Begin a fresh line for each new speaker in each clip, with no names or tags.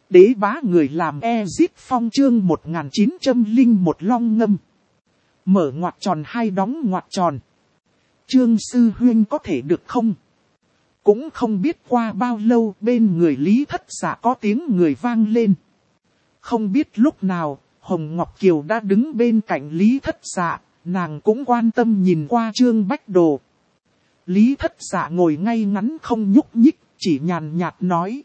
Đế bá người làm Ezit Phong chương 1901 long ngâm. Mở ngoặc tròn hai đóng ngoặc tròn. Trương sư huynh có thể được không? Cũng không biết qua bao lâu bên người Lý Thất Dạ có tiếng người vang lên. Không biết lúc nào, Hồng Ngọc Kiều đã đứng bên cạnh Lý Thất Dạ, nàng cũng quan tâm nhìn qua Trương Bách Đồ. Lý Thất Dạ ngồi ngay ngắn không nhúc nhích, chỉ nhàn nhạt nói.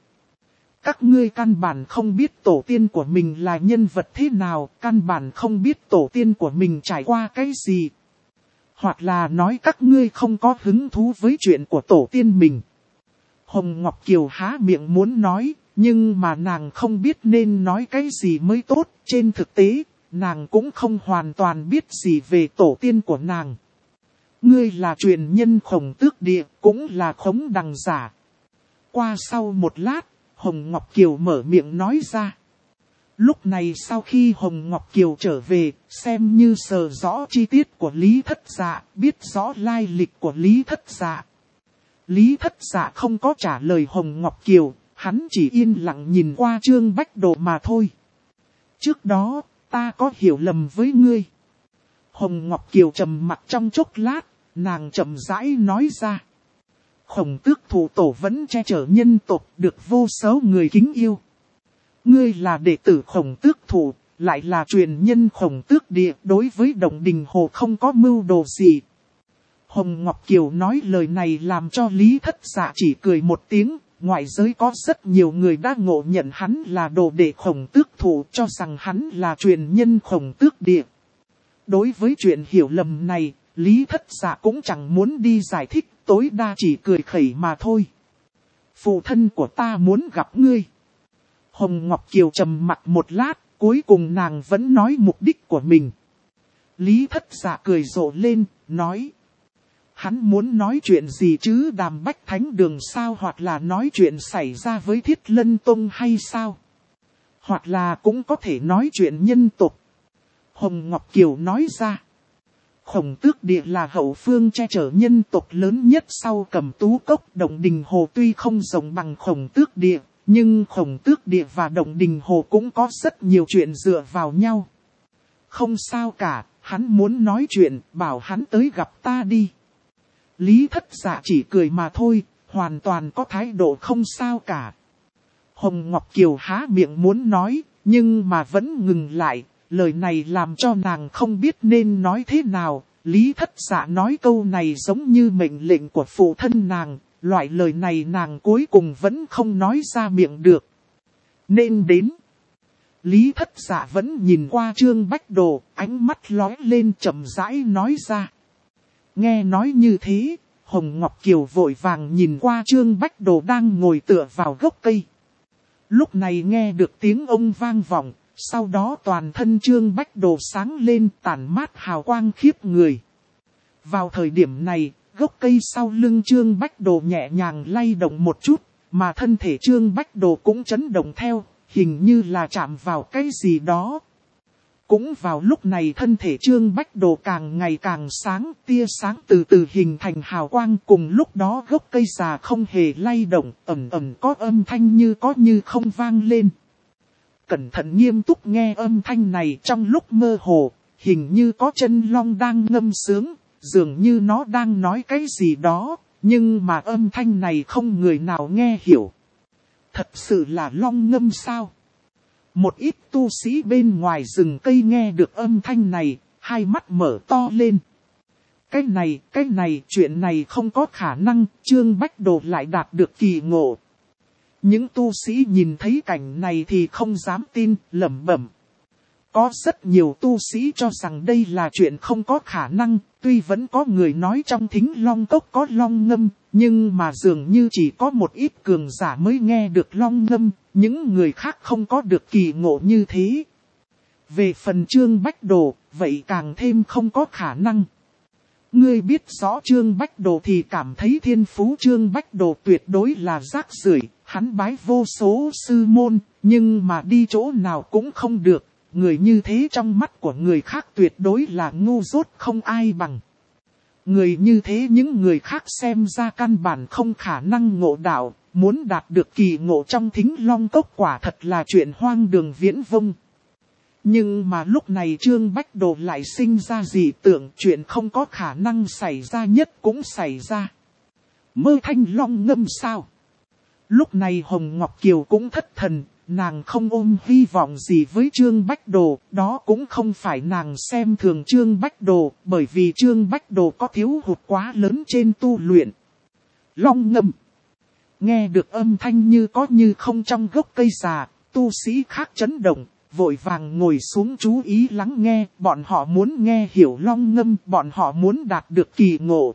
Các ngươi căn bản không biết tổ tiên của mình là nhân vật thế nào, căn bản không biết tổ tiên của mình trải qua cái gì. Hoặc là nói các ngươi không có hứng thú với chuyện của tổ tiên mình. Hồng Ngọc Kiều há miệng muốn nói, nhưng mà nàng không biết nên nói cái gì mới tốt. Trên thực tế, nàng cũng không hoàn toàn biết gì về tổ tiên của nàng. Ngươi là truyền nhân Khổng Tước Địa, cũng là khống đằng giả. Qua sau một lát, Hồng Ngọc Kiều mở miệng nói ra. Lúc này sau khi Hồng Ngọc Kiều trở về, xem như sờ rõ chi tiết của Lý Thất Dạ, biết rõ lai lịch của Lý Thất Dạ. Lý Thất Dạ không có trả lời Hồng Ngọc Kiều, hắn chỉ yên lặng nhìn qua Trương Bách Đồ mà thôi. Trước đó, ta có hiểu lầm với ngươi. Hồng Ngọc Kiều trầm mặc trong chốc lát, nàng chậm rãi nói ra. Khổng Tước thủ tổ vẫn che chở nhân tộc được vô số người kính yêu. Ngươi là đệ tử Khổng Tước thủ, lại là truyền nhân Khổng Tước Địa, đối với Động Đình Hồ không có mưu đồ gì. Hồng Ngọc Kiều nói lời này làm cho Lý Thất Dạ chỉ cười một tiếng, ngoại giới có rất nhiều người đã ngộ nhận hắn là đồ đệ Khổng Tước thủ, cho rằng hắn là truyền nhân Khổng Tước Địa. Đối với chuyện hiểu lầm này, Lý Thất Dạ cũng chẳng muốn đi giải thích, tối đa chỉ cười khẩy mà thôi. Phụ thân của ta muốn gặp ngươi. Hồng Ngọc Kiều trầm mặc một lát, cuối cùng nàng vẫn nói mục đích của mình. Lý Thất Dạ cười rộ lên, nói. Hắn muốn nói chuyện gì chứ, Đàm Bách Thánh Đường sao, hoặc là nói chuyện xảy ra với Thiết Lân Tông hay sao? Hoặc là cũng có thể nói chuyện nhân tộc. Hồng Ngọc Kiều nói ra. Khổng Tước Địa là hậu phương che chở nhân tộc lớn nhất sau Cẩm Tú Cốc. Động Đình Hồ tuy không rộng bằng Khổng Tước Địa, nhưng Khổng Tước Địa và Động Đình Hồ cũng có rất nhiều chuyện dựa vào nhau. Không sao cả, hắn muốn nói chuyện, bảo hắn tới gặp ta đi. Lý Thất Dạ chỉ cười mà thôi, hoàn toàn có thái độ không sao cả. Hồng Ngọc Kiều há miệng muốn nói, nhưng mà vẫn ngừng lại. Lời này làm cho nàng không biết nên nói thế nào. Lý Thất Dạ nói câu này giống như mệnh lệnh của phụ thân nàng. Loại lời này nàng cuối cùng vẫn không nói ra miệng được. Nên đến. Lý Thất Dạ vẫn nhìn qua Trương Bách Đồ, ánh mắt lóe lên chậm rãi nói ra. Nghe nói như thế, Hồng Ngọc Kiều vội vàng nhìn qua Trương Bách Đồ đang ngồi tựa vào gốc cây. Lúc này nghe được tiếng ông vang vọng. Sau đó toàn thân Trương Bách Đồ sáng lên, tản mát hào quang khiếp người. Vào thời điểm này, gốc cây sau lưng Trương Bách Đồ nhẹ nhàng lay động một chút, mà thân thể Trương Bách Đồ cũng chấn động theo, hình như là chạm vào cái gì đó. Cũng vào lúc này thân thể Trương Bách Đồ càng ngày càng sáng, tia sáng từ từ hình thành hào quang, cùng lúc đó gốc cây già không hề lay động, ầm ầm có âm thanh như có như không vang lên. Cẩn thận nghiêm túc nghe âm thanh này, trong lúc mơ hồ, hình như có chân long đang ngâm sướng, dường như nó đang nói cái gì đó, nhưng mà âm thanh này không người nào nghe hiểu. Thật sự là long ngâm sao? Một ít tu sĩ bên ngoài rừng cây nghe được âm thanh này, hai mắt mở to lên. Cái này, chuyện này không có khả năng, Trương Bách Đồ lại đạt được kỳ ngộ. Những tu sĩ nhìn thấy cảnh này thì không dám tin, lẩm bẩm. Có rất nhiều tu sĩ cho rằng đây là chuyện không có khả năng, tuy vẫn có người nói trong Thính Long Cốc có long ngâm, nhưng mà dường như chỉ có một ít cường giả mới nghe được long ngâm, những người khác không có được kỳ ngộ như thế. Về phần Trương Bách Đồ, vậy càng thêm không có khả năng. Ngươi biết rõ Trương Bách Đồ thì cảm thấy thiên phú Trương Bách Đồ tuyệt đối là rác rưởi. Hắn bái vô số sư môn, nhưng mà đi chỗ nào cũng không được. Người như thế trong mắt của người khác tuyệt đối là ngu dốt không ai bằng. Người như thế những người khác xem ra căn bản không khả năng ngộ đạo, muốn đạt được kỳ ngộ trong Thính Long Cốc quả thật là chuyện hoang đường viễn vông. Nhưng mà lúc này Trương Bách Đồ lại sinh ra dị tưởng, chuyện không có khả năng xảy ra nhất cũng xảy ra. Mơ thanh long ngâm sao? Lúc này Hồng Ngọc Kiều cũng thất thần, nàng không ôm hy vọng gì với Trương Bách Đồ, đó cũng không phải nàng xem thường Trương Bách Đồ, bởi vì Trương Bách Đồ có thiếu hụt quá lớn trên tu luyện. Long ngâm. Nghe được âm thanh như có như không trong gốc cây già, tu sĩ khác chấn động, vội vàng ngồi xuống chú ý lắng nghe, bọn họ muốn nghe hiểu long ngâm, bọn họ muốn đạt được kỳ ngộ.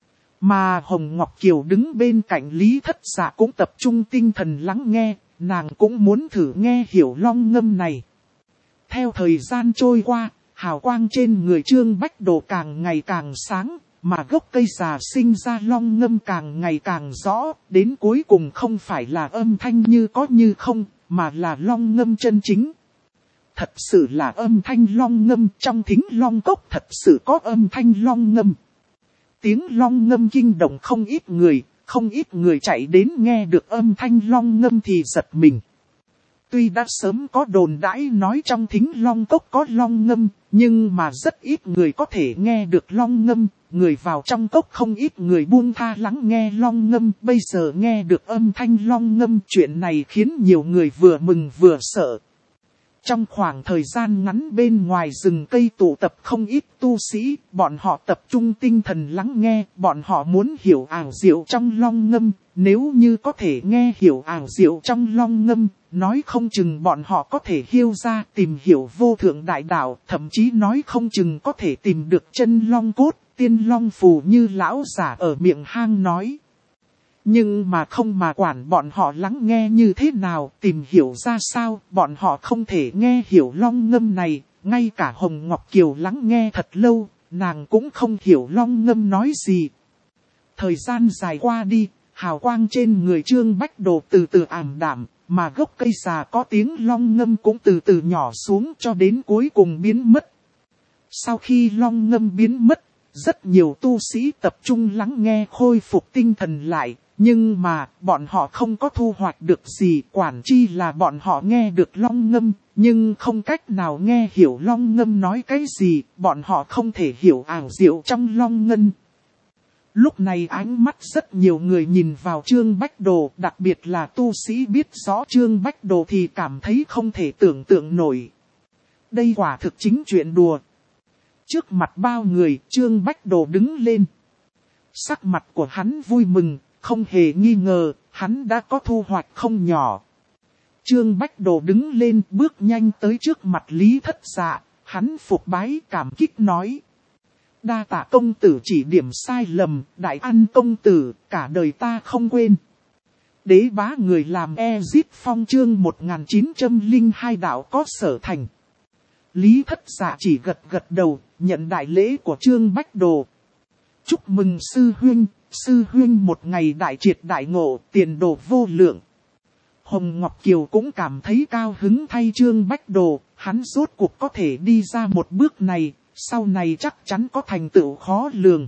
Mà Hồng Ngọc Kiều đứng bên cạnh Lý Thất Dạ cũng tập trung tinh thần lắng nghe, nàng cũng muốn thử nghe hiểu long ngâm này. Theo thời gian trôi qua, hào quang trên người Trương Bách Đồ càng ngày càng sáng, mà gốc cây già sinh ra long ngâm càng ngày càng rõ, đến cuối cùng không phải là âm thanh như có như không, mà là long ngâm chân chính. Thật sự là âm thanh long ngâm, trong Thính Long Cốc thật sự có âm thanh long ngâm. Tiếng long ngâm kinh động không ít người chạy đến nghe được âm thanh long ngâm thì giật mình. Tuy đã sớm có đồn đãi nói trong Thính Long Cốc có long ngâm, nhưng mà rất ít người có thể nghe được long ngâm, người vào trong cốc không ít người buông tha lắng nghe long ngâm, bây giờ nghe được âm thanh long ngâm, chuyện này khiến nhiều người vừa mừng vừa sợ. Trong khoảng thời gian ngắn bên ngoài rừng cây tụ tập không ít tu sĩ, bọn họ tập trung tinh thần lắng nghe, bọn họ muốn hiểu ảo diệu trong long ngâm, nếu như có thể nghe hiểu ảo diệu trong long ngâm, nói không chừng bọn họ có thể hiêu ra tìm hiểu vô thượng đại đạo, thậm chí nói không chừng có thể tìm được chân long cốt, tiên long phù như lão giả ở miệng hang nói. Nhưng mà không mà quản bọn họ lắng nghe như thế nào, tìm hiểu ra sao, bọn họ không thể nghe hiểu long ngâm này, ngay cả Hồng Ngọc Kiều lắng nghe thật lâu, nàng cũng không hiểu long ngâm nói gì. Thời gian dài qua đi, hào quang trên người Trương Bách Đồ từ từ ảm đạm, mà gốc cây già có tiếng long ngâm cũng từ từ nhỏ xuống cho đến cuối cùng biến mất. Sau khi long ngâm biến mất, rất nhiều tu sĩ tập trung lắng nghe khôi phục tinh thần lại. Nhưng mà, bọn họ không có thu hoạch được gì, quản chi là bọn họ nghe được long ngâm, nhưng không cách nào nghe hiểu long ngâm nói cái gì, bọn họ không thể hiểu ảo diệu trong long ngâm. Lúc này ánh mắt rất nhiều người nhìn vào Trương Bách Đồ, đặc biệt là tu sĩ biết rõ Trương Bách Đồ thì cảm thấy không thể tưởng tượng nổi. Đây quả thực chính chuyện đùa. Trước mặt bao người, Trương Bách Đồ đứng lên. Sắc mặt của hắn vui mừng. Không hề nghi ngờ, hắn đã có thu hoạch không nhỏ. Trương Bách Đồ đứng lên bước nhanh tới trước mặt Lý Thất Dạ, hắn phục bái cảm kích nói. Đa tạ công tử chỉ điểm sai lầm, đại ăn công tử, cả đời ta không quên. Đế bá người làm Ezip Phong chương 1902 đạo có sở thành. Lý Thất Dạ chỉ gật đầu, nhận đại lễ của Trương Bách Đồ. Chúc mừng sư huynh một ngày đại triệt đại ngộ, tiền đồ vô lượng. Hồng Ngọc Kiều cũng cảm thấy cao hứng thay Trương Bách Đồ, hắn rốt cuộc có thể đi ra một bước này, sau này chắc chắn có thành tựu khó lường.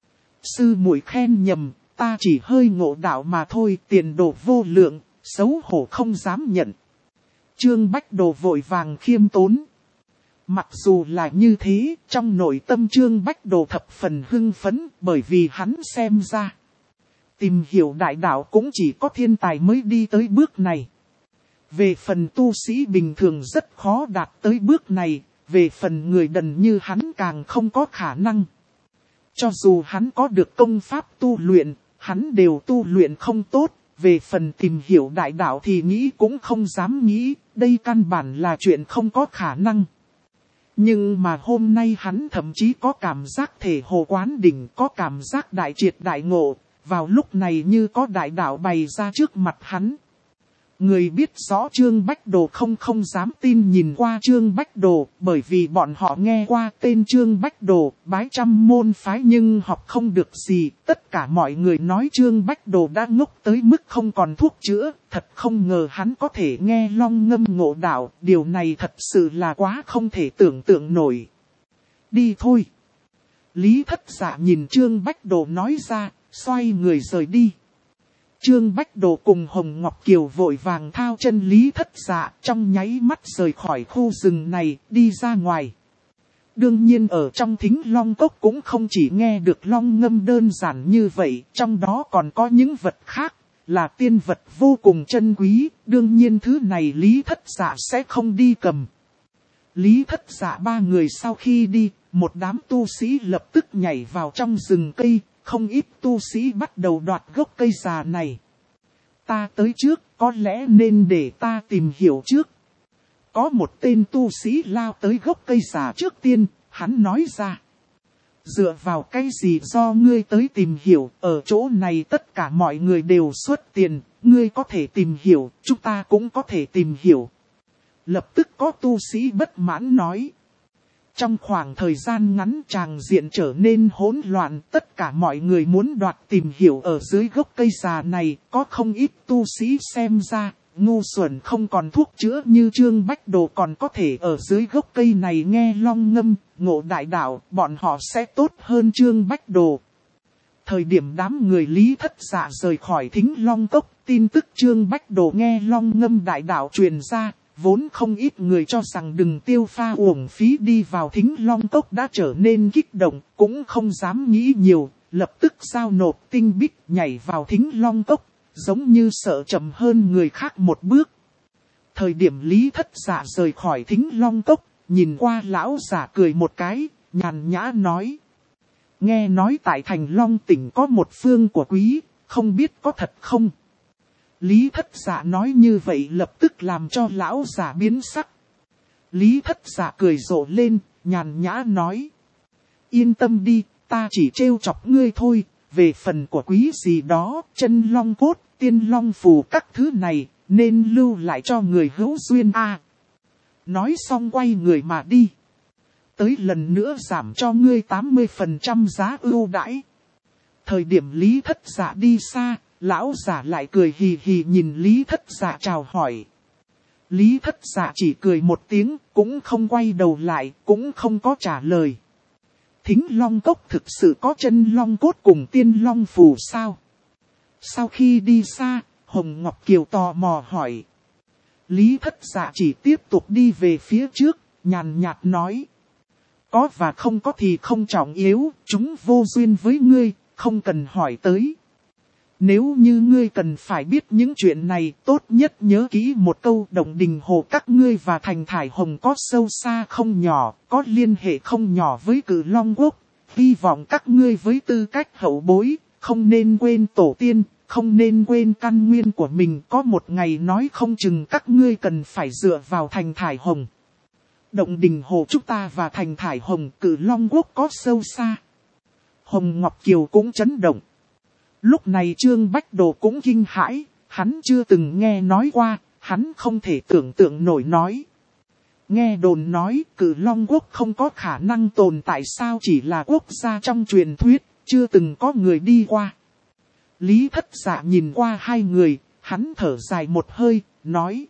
Sư muội khen nhầm, ta chỉ hơi ngộ đạo mà thôi, tiền đồ vô lượng, xấu hổ không dám nhận. Trương Bách Đồ vội vàng khiêm tốn. Mặc dù là như thế, trong nội tâm Trương Bách Đồ thập phần hưng phấn, bởi vì hắn xem ra. Tìm hiểu đại đạo cũng chỉ có thiên tài mới đi tới bước này. Về phần tu sĩ bình thường rất khó đạt tới bước này, về phần người đần như hắn càng không có khả năng. Cho dù hắn có được công pháp tu luyện, hắn đều tu luyện không tốt, về phần tìm hiểu đại đạo thì nghĩ cũng không dám nghĩ, đây căn bản là chuyện không có khả năng. Nhưng mà hôm nay hắn thậm chí có cảm giác thể hồ quán đỉnh, có cảm giác đại triệt đại ngộ, vào lúc này như có đại đạo bày ra trước mặt hắn. Người biết rõ Trương Bách Đồ không dám tin nhìn qua Trương Bách Đồ, bởi vì bọn họ nghe qua tên Trương Bách Đồ, bái trăm môn phái nhưng học không được gì. Tất cả mọi người nói Trương Bách Đồ đã ngốc tới mức không còn thuốc chữa, thật không ngờ hắn có thể nghe long ngâm ngộ đạo, điều này thật sự là quá không thể tưởng tượng nổi. Đi thôi. Lý Thất Dạ nhìn Trương Bách Đồ nói ra, xoay người rời đi. Trương Bách Đồ cùng Hồng Ngọc Kiều vội vàng thao chân Lý Thất Dạ, trong nháy mắt rời khỏi khu rừng này, đi ra ngoài. Đương nhiên ở trong Thính Long Cốc cũng không chỉ nghe được long ngâm đơn giản như vậy, trong đó còn có những vật khác, là tiên vật vô cùng chân quý, đương nhiên thứ này Lý Thất Dạ sẽ không đi cầm. Lý Thất Dạ ba người sau khi đi, một đám tu sĩ lập tức nhảy vào trong rừng cây, không ít tu sĩ bắt đầu đoạt gốc cây già này. Ta tới trước, có lẽ nên để ta tìm hiểu trước. Có một tên tu sĩ lao tới gốc cây già trước tiên, hắn nói ra. Dựa vào cái gì do ngươi tới tìm hiểu, ở chỗ này tất cả mọi người đều xuất tiền, ngươi có thể tìm hiểu, chúng ta cũng có thể tìm hiểu. Lập tức có tu sĩ bất mãn nói. Trong khoảng thời gian ngắn tràng diện trở nên hỗn loạn, tất cả mọi người muốn đoạt tìm hiểu ở dưới gốc cây già này, có không ít tu sĩ xem ra, ngu xuẩn không còn thuốc chữa như Trương Bách Đồ còn có thể ở dưới gốc cây này nghe long ngâm, ngộ đại đạo, bọn họ sẽ tốt hơn Trương Bách Đồ. Thời điểm đám người Lý Thất Dạ rời khỏi Thính Long Cốc, tin tức Trương Bách Đồ nghe long ngâm đại đạo truyền ra. Vốn không ít người cho rằng đừng tiêu pha uổng phí đi vào Thính Long Cốc đã trở nên kích động, cũng không dám nghĩ nhiều, lập tức giao nộp tinh bích nhảy vào Thính Long Cốc, giống như sợ chậm hơn người khác một bước. Thời điểm Lý Thất Dạ rời khỏi Thính Long Cốc, nhìn qua lão giả cười một cái, nhàn nhã nói. Nghe nói tại thành Long tỉnh có một phương của quý, không biết có thật không? Lý Thất Dạ nói như vậy lập tức làm cho lão giả biến sắc. Lý Thất Dạ cười rộ lên, nhàn nhã nói. Yên tâm đi, ta chỉ trêu chọc ngươi thôi, về phần của quý gì đó, chân long cốt, tiên long phù các thứ này, nên lưu lại cho người hữu duyên a. Nói xong quay người mà đi. Tới lần nữa giảm cho ngươi 80% giá ưu đãi. Thời điểm Lý Thất Dạ đi xa. Lão giả lại cười hì hì nhìn Lý Thất Dạ chào hỏi. Lý Thất Dạ chỉ cười một tiếng, cũng không quay đầu lại, cũng không có trả lời. Thính Long Cốc thực sự có chân long cốt cùng tiên long phù sao? Sau khi đi xa, Hồng Ngọc Kiều tò mò hỏi. Lý Thất Dạ chỉ tiếp tục đi về phía trước, nhàn nhạt nói. Có và không có thì không trọng yếu, chúng vô duyên với ngươi, không cần hỏi tới. Nếu như ngươi cần phải biết những chuyện này, tốt nhất nhớ kỹ một câu Động Đình Hồ các ngươi và Thành Thải Hồng có sâu xa không nhỏ, có liên hệ không nhỏ với Cử Long Quốc. Hy vọng các ngươi với tư cách hậu bối, không nên quên tổ tiên, không nên quên căn nguyên của mình. Có một ngày nói không chừng các ngươi cần phải dựa vào Thành Thải Hồng. Động Đình Hồ chúng ta và Thành Thải Hồng, Cử Long Quốc có sâu xa. Hồng Ngọc Kiều cũng chấn động. Lúc này Trương Bách Đồ cũng kinh hãi, hắn chưa từng nghe nói qua, hắn không thể tưởng tượng nổi nói. Nghe đồn nói Cử Long Quốc không có khả năng tồn tại sao chỉ là quốc gia trong truyền thuyết, chưa từng có người đi qua. Lý Thất Dạ nhìn qua hai người, hắn thở dài một hơi, nói.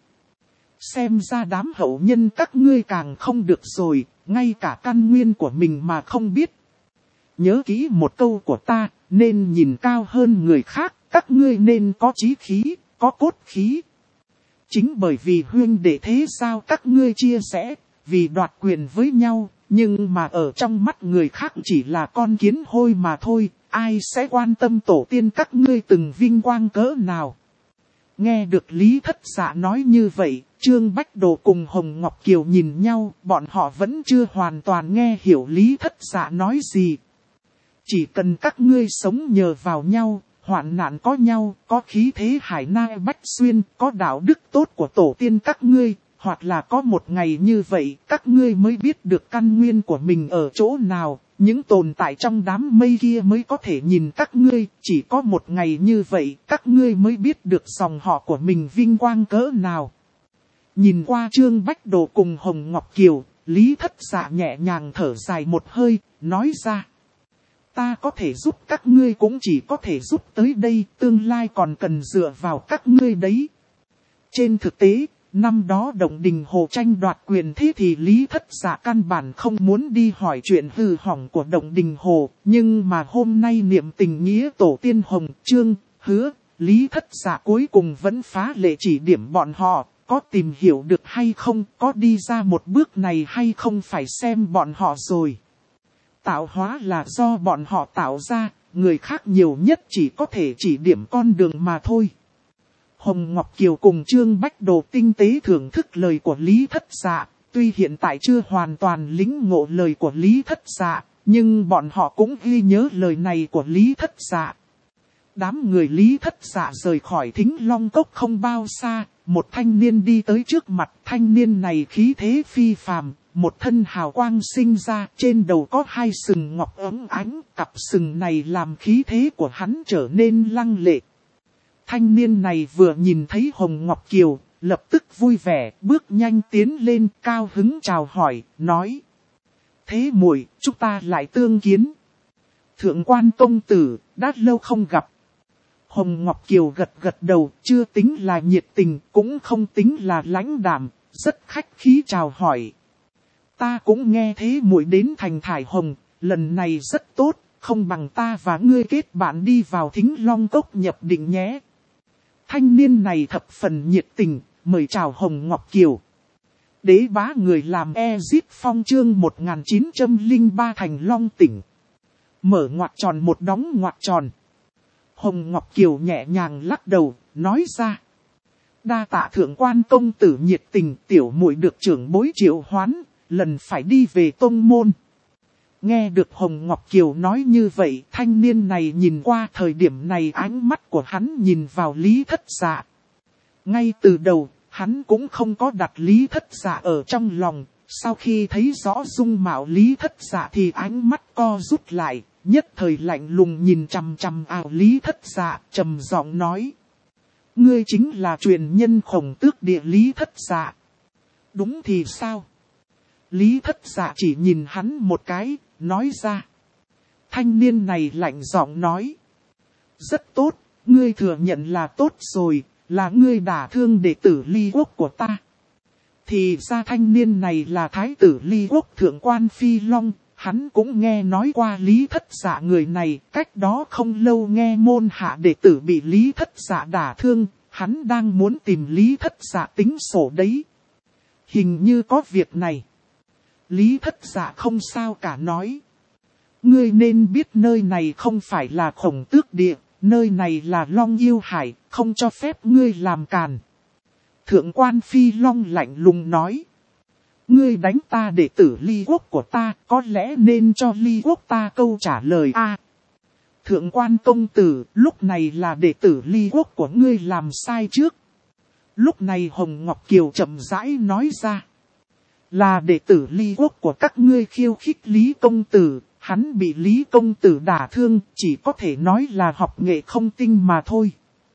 Xem ra đám hậu nhân các ngươi càng không được rồi, ngay cả căn nguyên của mình mà không biết. Nhớ kỹ một câu của ta, nên nhìn cao hơn người khác, các ngươi nên có chí khí, có cốt khí. Chính bởi vì huynh đệ thế sao các ngươi chia sẻ, vì đoạt quyền với nhau, nhưng mà ở trong mắt người khác chỉ là con kiến hôi mà thôi, ai sẽ quan tâm tổ tiên các ngươi từng vinh quang cỡ nào. Nghe được Lý Thất Dạ nói như vậy, Trương Bách Đồ cùng Hồng Ngọc Kiều nhìn nhau, bọn họ vẫn chưa hoàn toàn nghe hiểu Lý Thất Dạ nói gì. Chỉ cần các ngươi sống nhờ vào nhau, hoạn nạn có nhau, có khí thế hải nai bách xuyên, có đạo đức tốt của tổ tiên các ngươi, hoặc là có một ngày như vậy, các ngươi mới biết được căn nguyên của mình ở chỗ nào, những tồn tại trong đám mây kia mới có thể nhìn các ngươi, chỉ có một ngày như vậy, các ngươi mới biết được dòng họ của mình vinh quang cỡ nào. Nhìn qua Trương Bách Đồ cùng Hồng Ngọc Kiều, Lý Thất Dạ nhẹ nhàng thở dài một hơi, nói ra. Ta có thể giúp các ngươi cũng chỉ có thể giúp tới đây, tương lai còn cần dựa vào các ngươi đấy. Trên thực tế, năm đó Động Đình Hồ tranh đoạt quyền thế thì Lý Thất Dạ căn bản không muốn đi hỏi chuyện hư hỏng của Động Đình Hồ, nhưng mà hôm nay niệm tình nghĩa tổ tiên Hồng, Trương, Hứa, Lý Thất Dạ cuối cùng vẫn phá lệ chỉ điểm bọn họ, có tìm hiểu được hay không, có đi ra một bước này hay không phải xem bọn họ rồi. Tạo hóa là do bọn họ tạo ra, người khác nhiều nhất chỉ có thể chỉ điểm con đường mà thôi. Hồng Ngọc Kiều cùng Trương Bách Đồ tinh tế thưởng thức lời của Lý Thất Dạ, tuy hiện tại chưa hoàn toàn lĩnh ngộ lời của Lý Thất Dạ, nhưng bọn họ cũng ghi nhớ lời này của Lý Thất Dạ. Đám người Lý Thất Dạ rời khỏi Thính Long Cốc không bao xa, một thanh niên đi tới trước mặt. Thanh niên này khí thế phi phàm, một thân hào quang sinh ra, trên đầu có 2 sừng ngọc óng ánh, cặp sừng này làm khí thế của hắn trở nên lăng lệ. Thanh niên này vừa nhìn thấy Hồng Ngọc Kiều, lập tức vui vẻ, bước nhanh tiến lên, cao hứng chào hỏi, nói: Thế muội, chúng ta lại tương kiến. Thượng quan công tử, đã lâu không gặp. Hồng Ngọc Kiều gật gật đầu, chưa tính là nhiệt tình, cũng không tính là lãnh đạm, rất khách khí chào hỏi. Ta cũng nghe thế muội đến thành Thải Hồng, lần này rất tốt, không bằng ta và ngươi kết bạn đi vào Thính Long Cốc nhập định nhé. Thanh niên này thập phần nhiệt tình, mời chào Hồng Ngọc Kiều. Đế bá người làm Ezip Phong chương 1903 Thành Long tỉnh. Mở ngoặc tròn một đóng ngoặc tròn. Hồng Ngọc Kiều nhẹ nhàng lắc đầu, nói ra: Đa tạ thượng quan công tử nhiệt tình, tiểu muội được trưởng bối triệu hoán, lần phải đi về tông môn. Nghe được Hồng Ngọc Kiều nói như vậy, thanh niên này nhìn qua thời điểm này ánh mắt của hắn nhìn vào Lý Thất Dạ. Ngay từ đầu, hắn cũng không có đặt Lý Thất Dạ ở trong lòng, sau khi thấy rõ dung mạo Lý Thất Dạ thì ánh mắt co rút lại, nhất thời lạnh lùng nhìn chằm chằm vào Lý Thất Dạ, trầm giọng nói: Ngươi chính là truyền nhân Khổng Tước Địa Lý Thất Dạ. Đúng thì sao? Lý Thất Dạ chỉ nhìn hắn một cái, nói ra. Thanh niên này lạnh giọng nói: Rất tốt, ngươi thừa nhận là tốt rồi, là ngươi đả thương đệ tử Ly Quốc của ta. Thì ra thanh niên này là thái tử Ly Quốc thượng quan Phi Long, hắn cũng nghe nói qua Lý Thất Dạ người này, cách đó không lâu nghe môn hạ đệ tử bị Lý Thất Dạ đả thương, hắn đang muốn tìm Lý Thất Dạ tính sổ đấy. Hình như có việc này. Lý Thất Dạ không sao cả nói: Ngươi nên biết nơi này không phải là Khổng Tước Địa, nơi này là Long Yêu Hải, không cho phép ngươi làm càn. Thượng quan Phi Long lạnh lùng nói: Ngươi đánh ta đệ tử Ly Quốc của ta, có lẽ nên cho Ly Quốc ta câu trả lời a. Thượng quan công tử, lúc này là đệ tử Ly Quốc của ngươi làm sai trước. Lúc này Hồng Ngọc Kiều chậm rãi nói ra: Là đệ tử Ly Quốc của các ngươi khiêu khích Lý công tử, hắn bị Lý công tử đả thương, chỉ có thể nói là học nghệ không tinh mà thôi.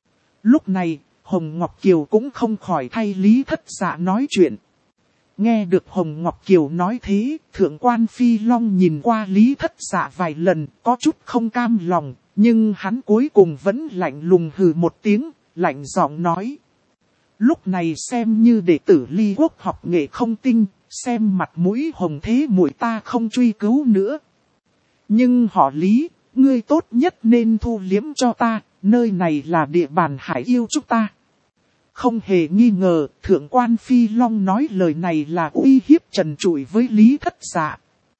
Lúc này, Hồng Ngọc Kiều cũng không khỏi thay Lý Thất Dạ nói chuyện. Nghe được Hồng Ngọc Kiều nói thế, thượng quan Phi Long nhìn qua Lý Thất Dạ vài lần, có chút không cam lòng, nhưng hắn cuối cùng vẫn lạnh lùng hừ một tiếng, lạnh giọng nói: Lúc này xem như đệ tử Ly Quốc học nghệ không tinh, xem mặt mũi Hồng thế muội ta không truy cứu nữa. Nhưng họ Lý, ngươi tốt nhất nên thu liếm cho ta, nơi này là địa bàn Hải Yêu chúng ta. Không hề nghi ngờ, thượng quan Phi Long nói lời này là uy hiếp trần trụi với Lý Thất Dạ.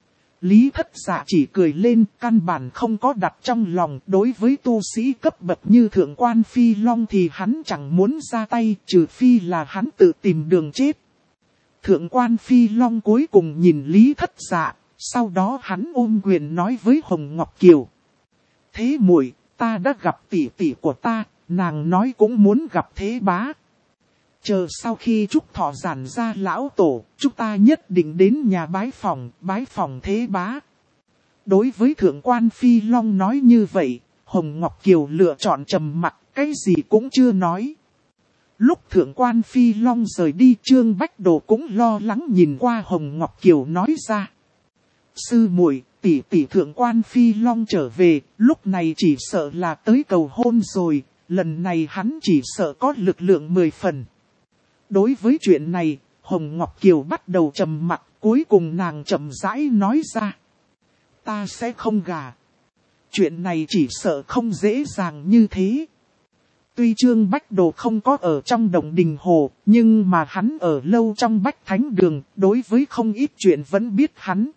Lý Thất Dạ chỉ cười lên, căn bản không có đặt trong lòng. Đối với tu sĩ cấp bậc như thượng quan Phi Long thì hắn chẳng muốn ra tay, trừ phi là hắn tự tìm đường chết. Thượng quan Phi Long cuối cùng nhìn Lý Thất Dạ, sau đó hắn ôm quyền nói với Hồng Ngọc Kiều: Thế muội, ta đã gặp tỷ tỷ của ta, nàng nói cũng muốn gặp thế bá. Chờ sau khi chúc thọ giản ra lão tổ, chúng ta nhất định đến nhà bái phòng thế bá. Đối với thượng quan Phi Long nói như vậy, Hồng Ngọc Kiều lựa chọn trầm mặc, cái gì cũng chưa nói. Lúc thượng quan Phi Long rời đi, Trương Bách Đồ cũng lo lắng nhìn qua Hồng Ngọc Kiều nói ra: Sư muội, tỷ tỷ thượng quan Phi Long trở về, lúc này chỉ sợ là tới cầu hôn rồi, lần này hắn chỉ sợ có lực lượng 10 phần. Đối với chuyện này, Hồng Ngọc Kiều bắt đầu trầm mặc, cuối cùng nàng chậm rãi nói ra: Ta sẽ không gả. Chuyện này chỉ sợ không dễ dàng như thế. Tuy Trương Bách Đồ không có ở trong Động Đình Hồ, nhưng mà hắn ở lâu trong Bách Thánh Đường, đối với không ít chuyện vẫn biết hắn.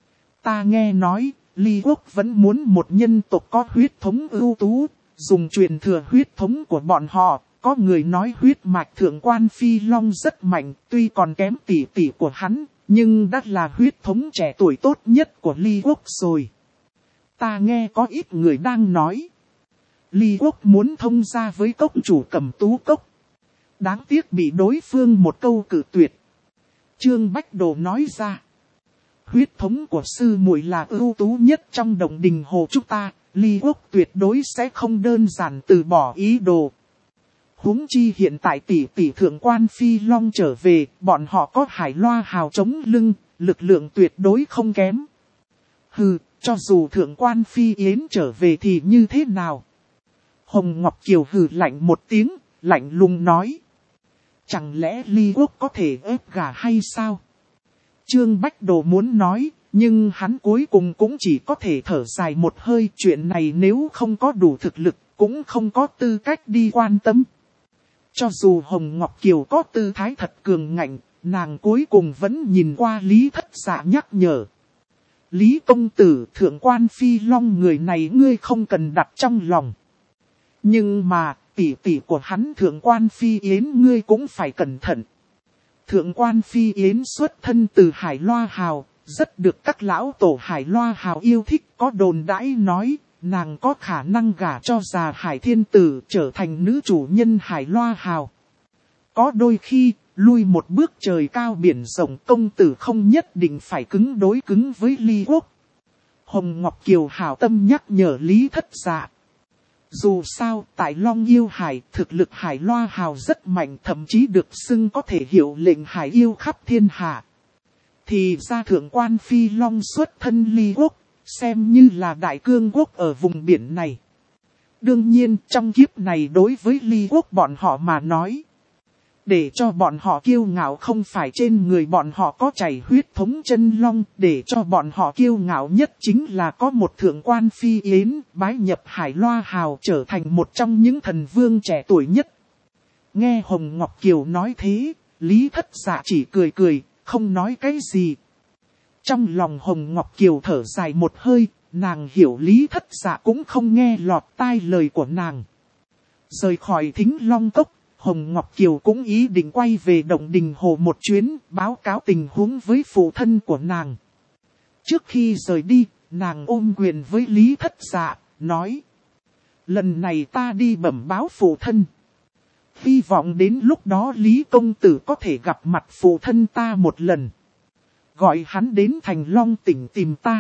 Ta nghe nói, Ly Quốc vẫn muốn một nhân tộc có huyết thống ưu tú, dùng truyền thừa huyết thống của bọn họ. Có người nói huyết mạch thượng quan Phi Long rất mạnh, tuy còn kém tỷ tỷ của hắn, nhưng đã là huyết thống trẻ tuổi tốt nhất của Ly Quốc rồi. Ta nghe có ít người đang nói, Ly Quốc muốn thông gia với cốc chủ Cẩm Tú Cốc. Đáng tiếc bị đối phương một câu cự tuyệt. Trương Bách Đồ nói ra, huyết thống của sư muội là ưu tú nhất trong Động Đình Hồ chúng ta, Ly Quốc tuyệt đối sẽ không đơn giản từ bỏ ý đồ. Huống chi hiện tại tỷ tỷ thượng quan Phi Long trở về, bọn họ có Hải Loa Hào chống lưng, lực lượng tuyệt đối không kém. Hừ, cho dù thượng quan Phi Yến trở về thì như thế nào? Hồng Ngọc Kiều hừ lạnh một tiếng, lạnh lùng nói. Chẳng lẽ Ly Quốc có thể ép gả hay sao? Trương Bách Đồ muốn nói, nhưng hắn cuối cùng cũng chỉ có thể thở dài một hơi. Chuyện này nếu không có đủ thực lực, cũng không có tư cách đi quan tâm. Cho dù Hồng Ngọc Kiều có tư thái thật cường ngạnh, nàng cuối cùng vẫn nhìn qua Lý Thất Dạ nhắc nhở. Lý công tử thượng quan Phi Long người này ngươi không cần đặt trong lòng. Nhưng mà, tỷ tỷ của hắn thượng quan Phi Yến ngươi cũng phải cẩn thận. Thượng quan Phi Yến xuất thân từ Hải Loa Hào, rất được các lão tổ Hải Loa Hào yêu thích, có đồn đãi nói, nàng có khả năng gả cho già Hải Thiên Tử trở thành nữ chủ nhân Hải Loa Hào. Có đôi khi, lui một bước trời cao biển rộng công tử không nhất định phải cứng đối cứng với Ly Quốc. Hồng Ngọc Kiều hảo tâm nhắc nhở Lý Thất Dạ. Dù sao, tại Long Yêu Hải, thực lực Hải Loa Hào rất mạnh, thậm chí được xưng có thể hiệu lệnh Hải yêu khắp thiên hạ. Thì ra thượng quan Phi Long xuất thân Ly Quốc, xem như là đại cương quốc ở vùng biển này. Đương nhiên, trong kiếp này đối với Ly Quốc bọn họ mà nói, để cho bọn họ kiêu ngạo không phải trên người bọn họ có chảy huyết thống chân long, để cho bọn họ kiêu ngạo nhất chính là có một thượng quan Phi Yến bái nhập Hải Loa Hào trở thành một trong những thần vương trẻ tuổi nhất. Nghe Hồng Ngọc Kiều nói thế, Lý Thất Dạ chỉ cười cười, không nói cái gì. Trong lòng Hồng Ngọc Kiều thở dài một hơi, nàng hiểu Lý Thất Dạ cũng không nghe lọt tai lời của nàng. Rời khỏi Thính Long Cốc, Hồng Ngọc Kiều cũng ý định quay về Động Đình Hồ một chuyến, báo cáo tình huống với phụ thân của nàng. Trước khi rời đi, nàng ôm quyền với Lý Thất Dạ, nói. Lần này ta đi bẩm báo phụ thân. Hy vọng đến lúc đó Lý công tử có thể gặp mặt phụ thân ta một lần. Gọi hắn đến Thành Long tỉnh tìm ta.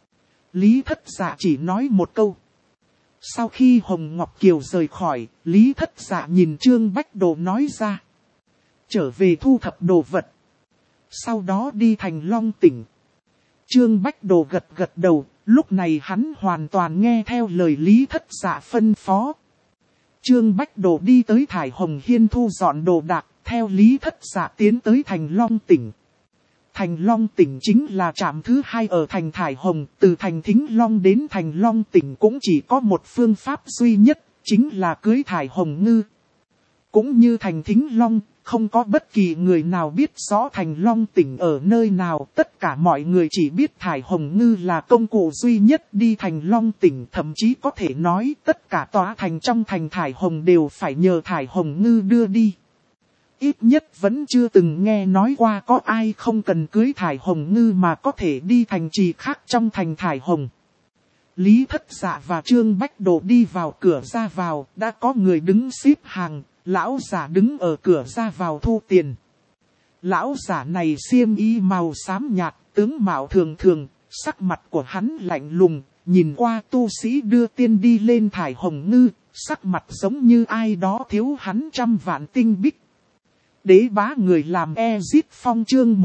Lý Thất Dạ chỉ nói một câu. Sau khi Hồng Ngọc Kiều rời khỏi, Lý Thất Dạ nhìn Trương Bách Đồ nói ra. Trở về thu thập đồ vật. Sau đó đi Thành Long tỉnh. Trương Bách Đồ gật gật đầu, lúc này hắn hoàn toàn nghe theo lời Lý Thất Dạ phân phó. Trương Bách Đồ đi tới Thải Hồng Hiên thu dọn đồ đạc, theo Lý Thất Dạ tiến tới Thành Long tỉnh. Thành Long tỉnh chính là trạm thứ hai ở thành Thải Hồng, từ thành Thính Long đến Thành Long tỉnh cũng chỉ có một phương pháp duy nhất, chính là cưới Thải Hồng Ngư. Cũng như thành Thính Long, không có bất kỳ người nào biết rõ Thành Long tỉnh ở nơi nào, tất cả mọi người chỉ biết Thải Hồng Ngư là công cụ duy nhất đi Thành Long tỉnh, thậm chí có thể nói tất cả tòa thành trong thành Thải Hồng đều phải nhờ Thải Hồng Ngư đưa đi. Ít nhất vẫn chưa từng nghe nói qua có ai không cần cưới Thải Hồng Ngư mà có thể đi thành trì khác trong thành Thải Hồng. Lý Thất Dạ và Trương Bách Đồ đi vào cửa ra vào, đã có người đứng xếp hàng, lão giả đứng ở cửa ra vào thu tiền. Lão giả này xiêm y màu xám nhạt, tướng mạo thường thường, sắc mặt của hắn lạnh lùng, nhìn qua tu sĩ đưa tiền đi lên Thải Hồng Ngư, sắc mặt giống như ai đó thiếu hắn 100 vạn tinh bích. Đế bá người làm Ezit Phong chương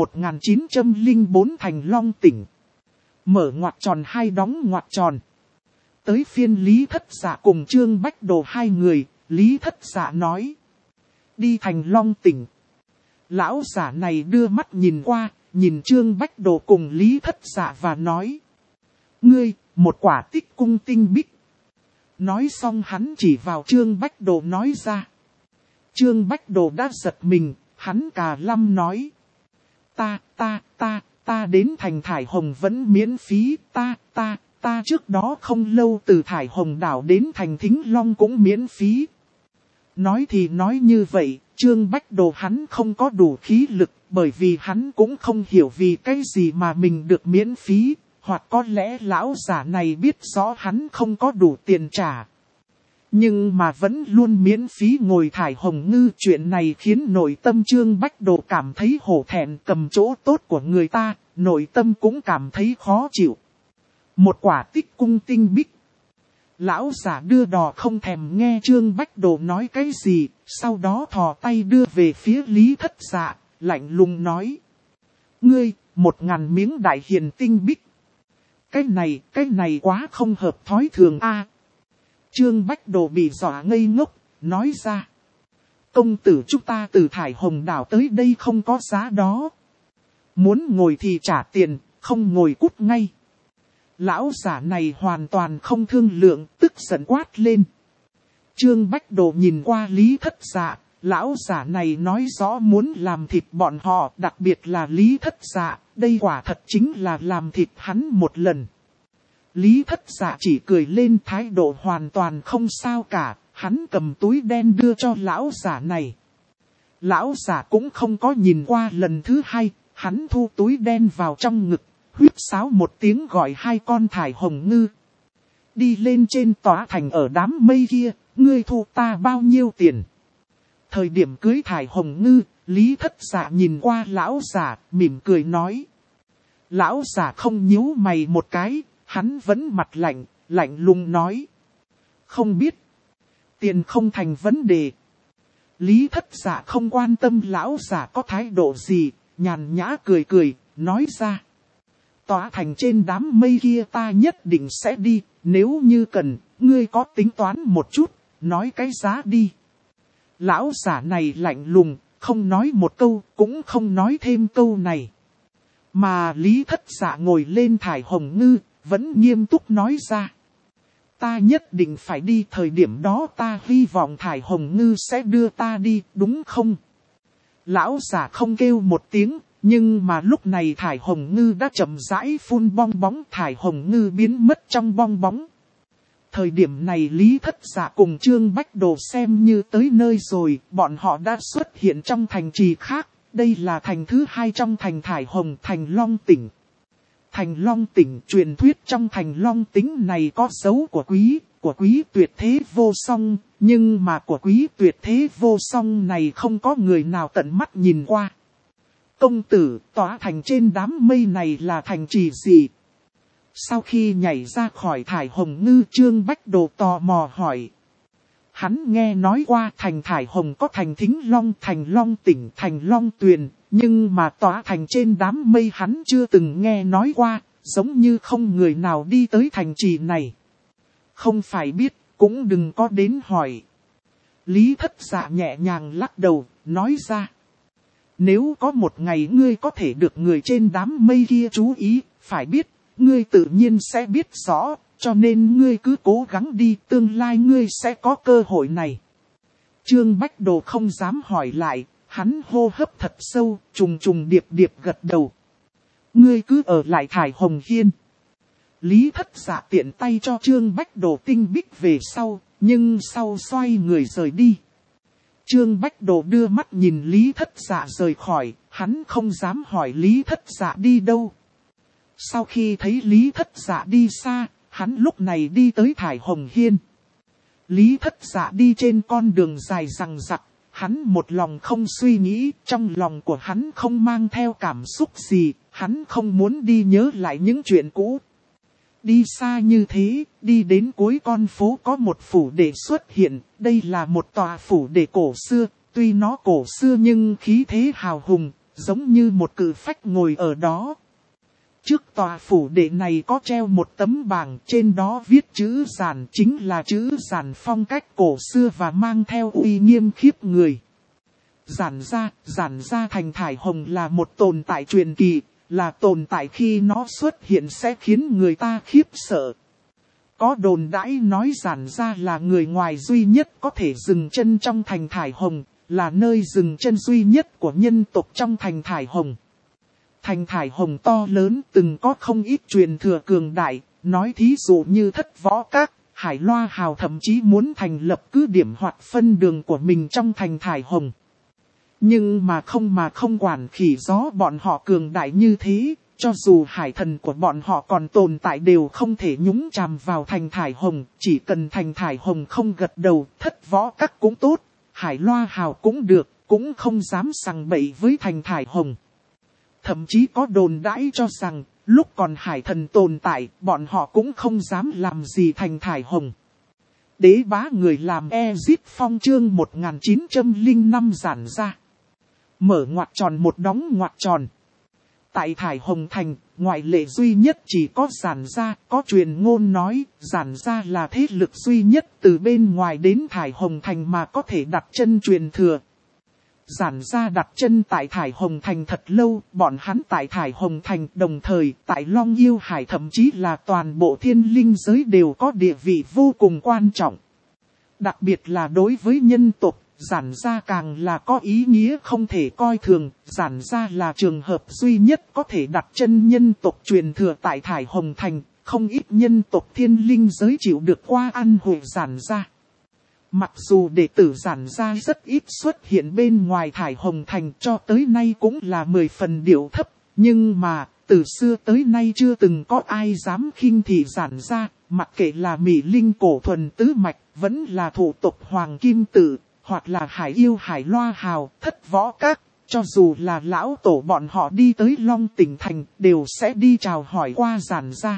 1904 Thành Long tỉnh. Mở ngoặc tròn hai đóng ngoặc tròn. Tới phiên Lý Thất Dạ cùng Trương Bách Đồ hai người, Lý Thất Dạ nói. Đi Thành Long tỉnh. Lão giả này đưa mắt nhìn qua, nhìn Trương Bách Đồ cùng Lý Thất Dạ và nói. Ngươi, một quả tích cung tinh bích. Nói xong hắn chỉ vào Trương Bách Đồ nói ra. Trương Bách Đồ đã giật mình, hắn cà lâm nói. Ta đến thành Thải Hồng vẫn miễn phí, ta trước đó không lâu từ Thải Hồng đảo đến thành Thính Long cũng miễn phí. Nói thì nói như vậy, Trương Bách Đồ hắn không có đủ khí lực, bởi vì hắn cũng không hiểu vì cái gì mà mình được miễn phí, hoặc có lẽ lão giả này biết rõ hắn không có đủ tiền trả. Nhưng mà vẫn luôn miễn phí ngồi Thải Hồng Ngư, chuyện này khiến nội tâm Trương Bách Đồ cảm thấy hổ thẹn, cầm chỗ tốt của người ta, nội tâm cũng cảm thấy khó chịu. Một quả Tích Cung tinh bích. Lão giả đưa đò không thèm nghe Trương Bách Đồ nói cái gì, sau đó thò tay đưa về phía Lý Thất Dạ, lạnh lùng nói. Ngươi, 1000 miếng đại hiền tinh bích. Cái này quá không hợp thói thường a. Trương Bách Đồ bị dọa ngây ngốc, nói ra. Công tử chúng ta từ Thải Hồng đảo tới đây không có giá đó. Muốn ngồi thì trả tiền, không ngồi cút ngay. Lão giả này hoàn toàn không thương lượng, tức giận quát lên. Trương Bách Đồ nhìn qua Lý Thất Dạ, lão giả này nói rõ muốn làm thịt bọn họ, đặc biệt là Lý Thất Dạ, đây quả thật chính là làm thịt hắn một lần. Lý Thất Dạ chỉ cười lên, thái độ hoàn toàn không sao cả, hắn cầm túi đen đưa cho lão giả này. Lão giả cũng không có nhìn qua lần thứ hai, hắn thu túi đen vào trong ngực, huýt sáo một tiếng gọi 2 con Thải Hồng Ngư. Đi lên trên tòa thành ở đám mây kia, ngươi thu ta bao nhiêu tiền? Thời điểm cưới Thải Hồng Ngư, Lý Thất Dạ nhìn qua lão giả, mỉm cười nói. Lão giả không nhíu mày một cái, hắn vẫn mặt lạnh, lạnh lùng nói. Không biết. Tiền không thành vấn đề. Lý Thất Dạ không quan tâm lão giả có thái độ gì, nhàn nhã cười cười, nói ra. Tòa thành trên đám mây kia ta nhất định sẽ đi, nếu như cần, ngươi có tính toán một chút, nói cái giá đi. Lão giả này lạnh lùng, không nói một câu, cũng không nói thêm câu này. Mà Lý Thất Dạ ngồi lên Thải Hồng Ngư, vẫn nghiêm túc nói ra. Ta nhất định phải đi, thời điểm đó ta hy vọng Thải Hồng Ngư sẽ đưa ta đi, đúng không? Lão giả không kêu một tiếng, nhưng mà lúc này Thải Hồng Ngư đã chậm rãi phun bong bóng, Thải Hồng Ngư biến mất trong bong bóng. Thời điểm này Lý Thất Dạ cùng Trương Bách Đồ xem như tới nơi rồi, bọn họ đã xuất hiện trong thành trì khác, đây là thành thứ 2 trong thành Thải Hồng, thành Long Tỉnh. Thành Long Tỉnh, truyền thuyết trong thành Long Tỉnh này có dấu của quý tuyệt thế vô song, nhưng mà của quý tuyệt thế vô song này không có người nào tận mắt nhìn qua. Công tử, tòa thành trên đám mây này là thành trì gì? Sau khi nhảy ra khỏi Thải Hồng Ngư, Trương Bách Đồ tò mò hỏi. Hắn nghe nói qua thành Thải Hồng có thành Thính Long, thành Long Tỉnh, thành Long Tuyền, nhưng mà tòa thành trên đám mây hắn chưa từng nghe nói qua, giống như không người nào đi tới thành trì này. Không phải biết, cũng đừng có đến hỏi. Lý Thất Dạ nhẹ nhàng lắc đầu, nói ra. Nếu có một ngày ngươi có thể được người trên đám mây kia chú ý, phải biết, ngươi tự nhiên sẽ biết rõ, cho nên ngươi cứ cố gắng đi, tương lai ngươi sẽ có cơ hội này. Trương Bách Đồ không dám hỏi lại, hắn hô hấp thật sâu, trùng trùng điệp điệp gật đầu. Ngươi cứ ở lại Thải Hồng Hiên. Lý Thất Dạ tiện tay cho Trương Bách Đồ tinh bích về sau, nhưng sau xoay người rời đi. Trương Bách Đồ đưa mắt nhìn Lý Thất Dạ rời khỏi, hắn không dám hỏi Lý Thất Dạ đi đâu. Sau khi thấy Lý Thất Dạ đi xa, hắn lúc này đi tới Thải Hồng Hiên. Lý Thất Dạ đi trên con đường dài rằng rặc, hắn một lòng không suy nghĩ, trong lòng của hắn không mang theo cảm xúc gì, hắn không muốn đi nhớ lại những chuyện cũ. Đi xa như thế, đi đến cuối con phố có một phủ đệ xuất hiện, đây là một tòa phủ đệ cổ xưa, tuy nó cổ xưa nhưng khí thế hào hùng, giống như một cự phách ngồi ở đó. Trước tòa phủ đệ này có treo một tấm bảng, trên đó viết chữ giản, chính là chữ giản phong cách cổ xưa và mang theo uy nghiêm khiếp người. Giản ra thành Thải Hồng là một tồn tại truyền kỳ, là tồn tại khi nó xuất hiện sẽ khiến người ta khiếp sợ. Có đồn đãi nói Giản Gia là người ngoài duy nhất có thể dừng chân trong thành Thải Hồng, là nơi dừng chân duy nhất của nhân tộc trong thành Thải Hồng. Thành Thải Hồng to lớn từng có không ít truyền thừa cường đại, nói thí dụ như Thất Võ Các, Hải Loa Hào thậm chí muốn thành lập cứ điểm hoặc phân đường của mình trong thành Thải Hồng. Nhưng mà không quản khỉ gió bọn họ cường đại như thế, cho dù hải thần của bọn họ còn tồn tại đều không thể nhúng chàm vào thành Thải Hồng, chỉ cần thành Thải Hồng không gật đầu, Thất Võ Các cũng tốt, Hải Loa Hào cũng được, cũng không dám sằng bậy với thành Thải Hồng. Thậm chí có đồn đãi cho rằng, lúc còn hải thần tồn tại, bọn họ cũng không dám làm gì thành Thải Hồng. Đế bá người làm Ezip Phong chương 1905 Giản Gia. Mở ngoặc tròn một đóng ngoặc tròn. Tại Thải Hồng Thành, ngoại lệ duy nhất chỉ có Giản Gia, có truyền ngôn nói, Giản Gia là thế lực duy nhất từ bên ngoài đến Thải Hồng Thành mà có thể đặt chân truyền thừa. Giản Gia đặt chân tại Thải Hồng Thành thật lâu, bọn hắn tại Thải Hồng Thành đồng thời tại Long Yêu Hải thậm chí là toàn bộ thiên linh giới đều có địa vị vô cùng quan trọng. Đặc biệt là đối với nhân tộc, Giản Gia càng là có ý nghĩa không thể coi thường, Giản Gia là trường hợp duy nhất có thể đặt chân nhân tộc truyền thừa tại Thải Hồng Thành, không ít nhân tộc thiên linh giới chịu được qua ăn hội Giản Gia. Mặc dù đệ tử Giản Gia rất ít xuất hiện bên ngoài Thải Hồng Thành cho tới nay cũng là 10 phần điệu thấp, nhưng mà từ xưa tới nay chưa từng có ai dám khinh thị Giản Gia, mặc kệ là Mỹ Linh cổ thuần tứ mạch, vẫn là thủ tộc Hoàng Kim Tự, hoặc là Hải Yêu Hải Loa Hào, Thất Võ Các, cho dù là lão tổ bọn họ đi tới Long Tỉnh Thành đều sẽ đi chào hỏi qua Giản Gia.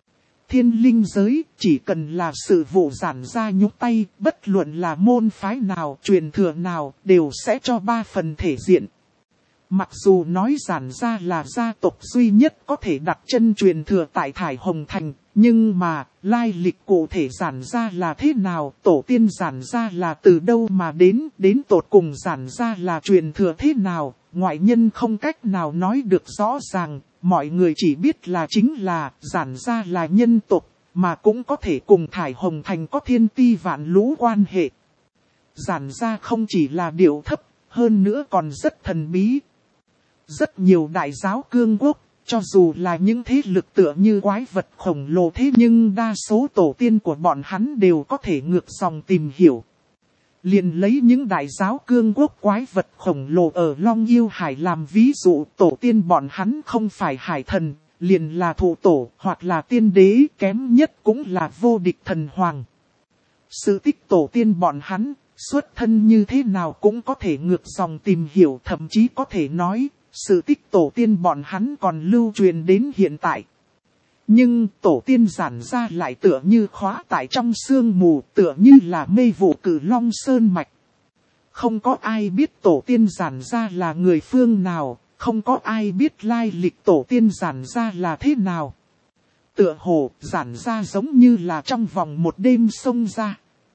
Thiên linh giới, chỉ cần là sự vụ Giản Gia nhúc tay, bất luận là môn phái nào, truyền thừa nào, đều sẽ cho 3 phần thể diện. Mặc dù nói Giản Gia là gia tộc duy nhất có thể đặt chân truyền thừa tại Thải Hồng Thành, nhưng mà, lai lịch cụ thể Giản Gia là thế nào, tổ tiên Giản Gia là từ đâu mà đến tột cùng Giản Gia là truyền thừa thế nào, ngoại nhân không cách nào nói được rõ ràng. Mọi người chỉ biết là chính là Giản Gia là nhân tộc, mà cũng có thể cùng Thải Hồng Thành có thiên ti vạn lũ quan hệ. Giản Gia không chỉ là điệu thấp, hơn nữa còn rất thần bí. Rất nhiều đại giáo cương quốc, cho dù là những thế lực tựa như quái vật khổng lồ thế nhưng đa số tổ tiên của bọn hắn đều có thể ngược dòng tìm hiểu. Liền lấy những đại giáo cương quốc quái vật khổng lồ ở Long Yêu Hải làm ví dụ, tổ tiên bọn hắn không phải hải thần, liền là thụ tổ hoặc là tiên đế, kém nhất cũng là vô địch thần hoàng. Sự tích tổ tiên bọn hắn, xuất thân như thế nào cũng có thể ngược dòng tìm hiểu, thậm chí có thể nói, sự tích tổ tiên bọn hắn còn lưu truyền đến hiện tại. Nhưng tổ tiên Giản Gia lại tựa như khóa tại trong sương mù, tựa như là mê vụ Cử Long Sơn Mạch. Không có ai biết tổ tiên Giản Gia là người phương nào, không có ai biết lai lịch tổ tiên Giản Gia là thế nào. Tựa hồ Giản Gia giống như là trong vòng một đêm xông ra.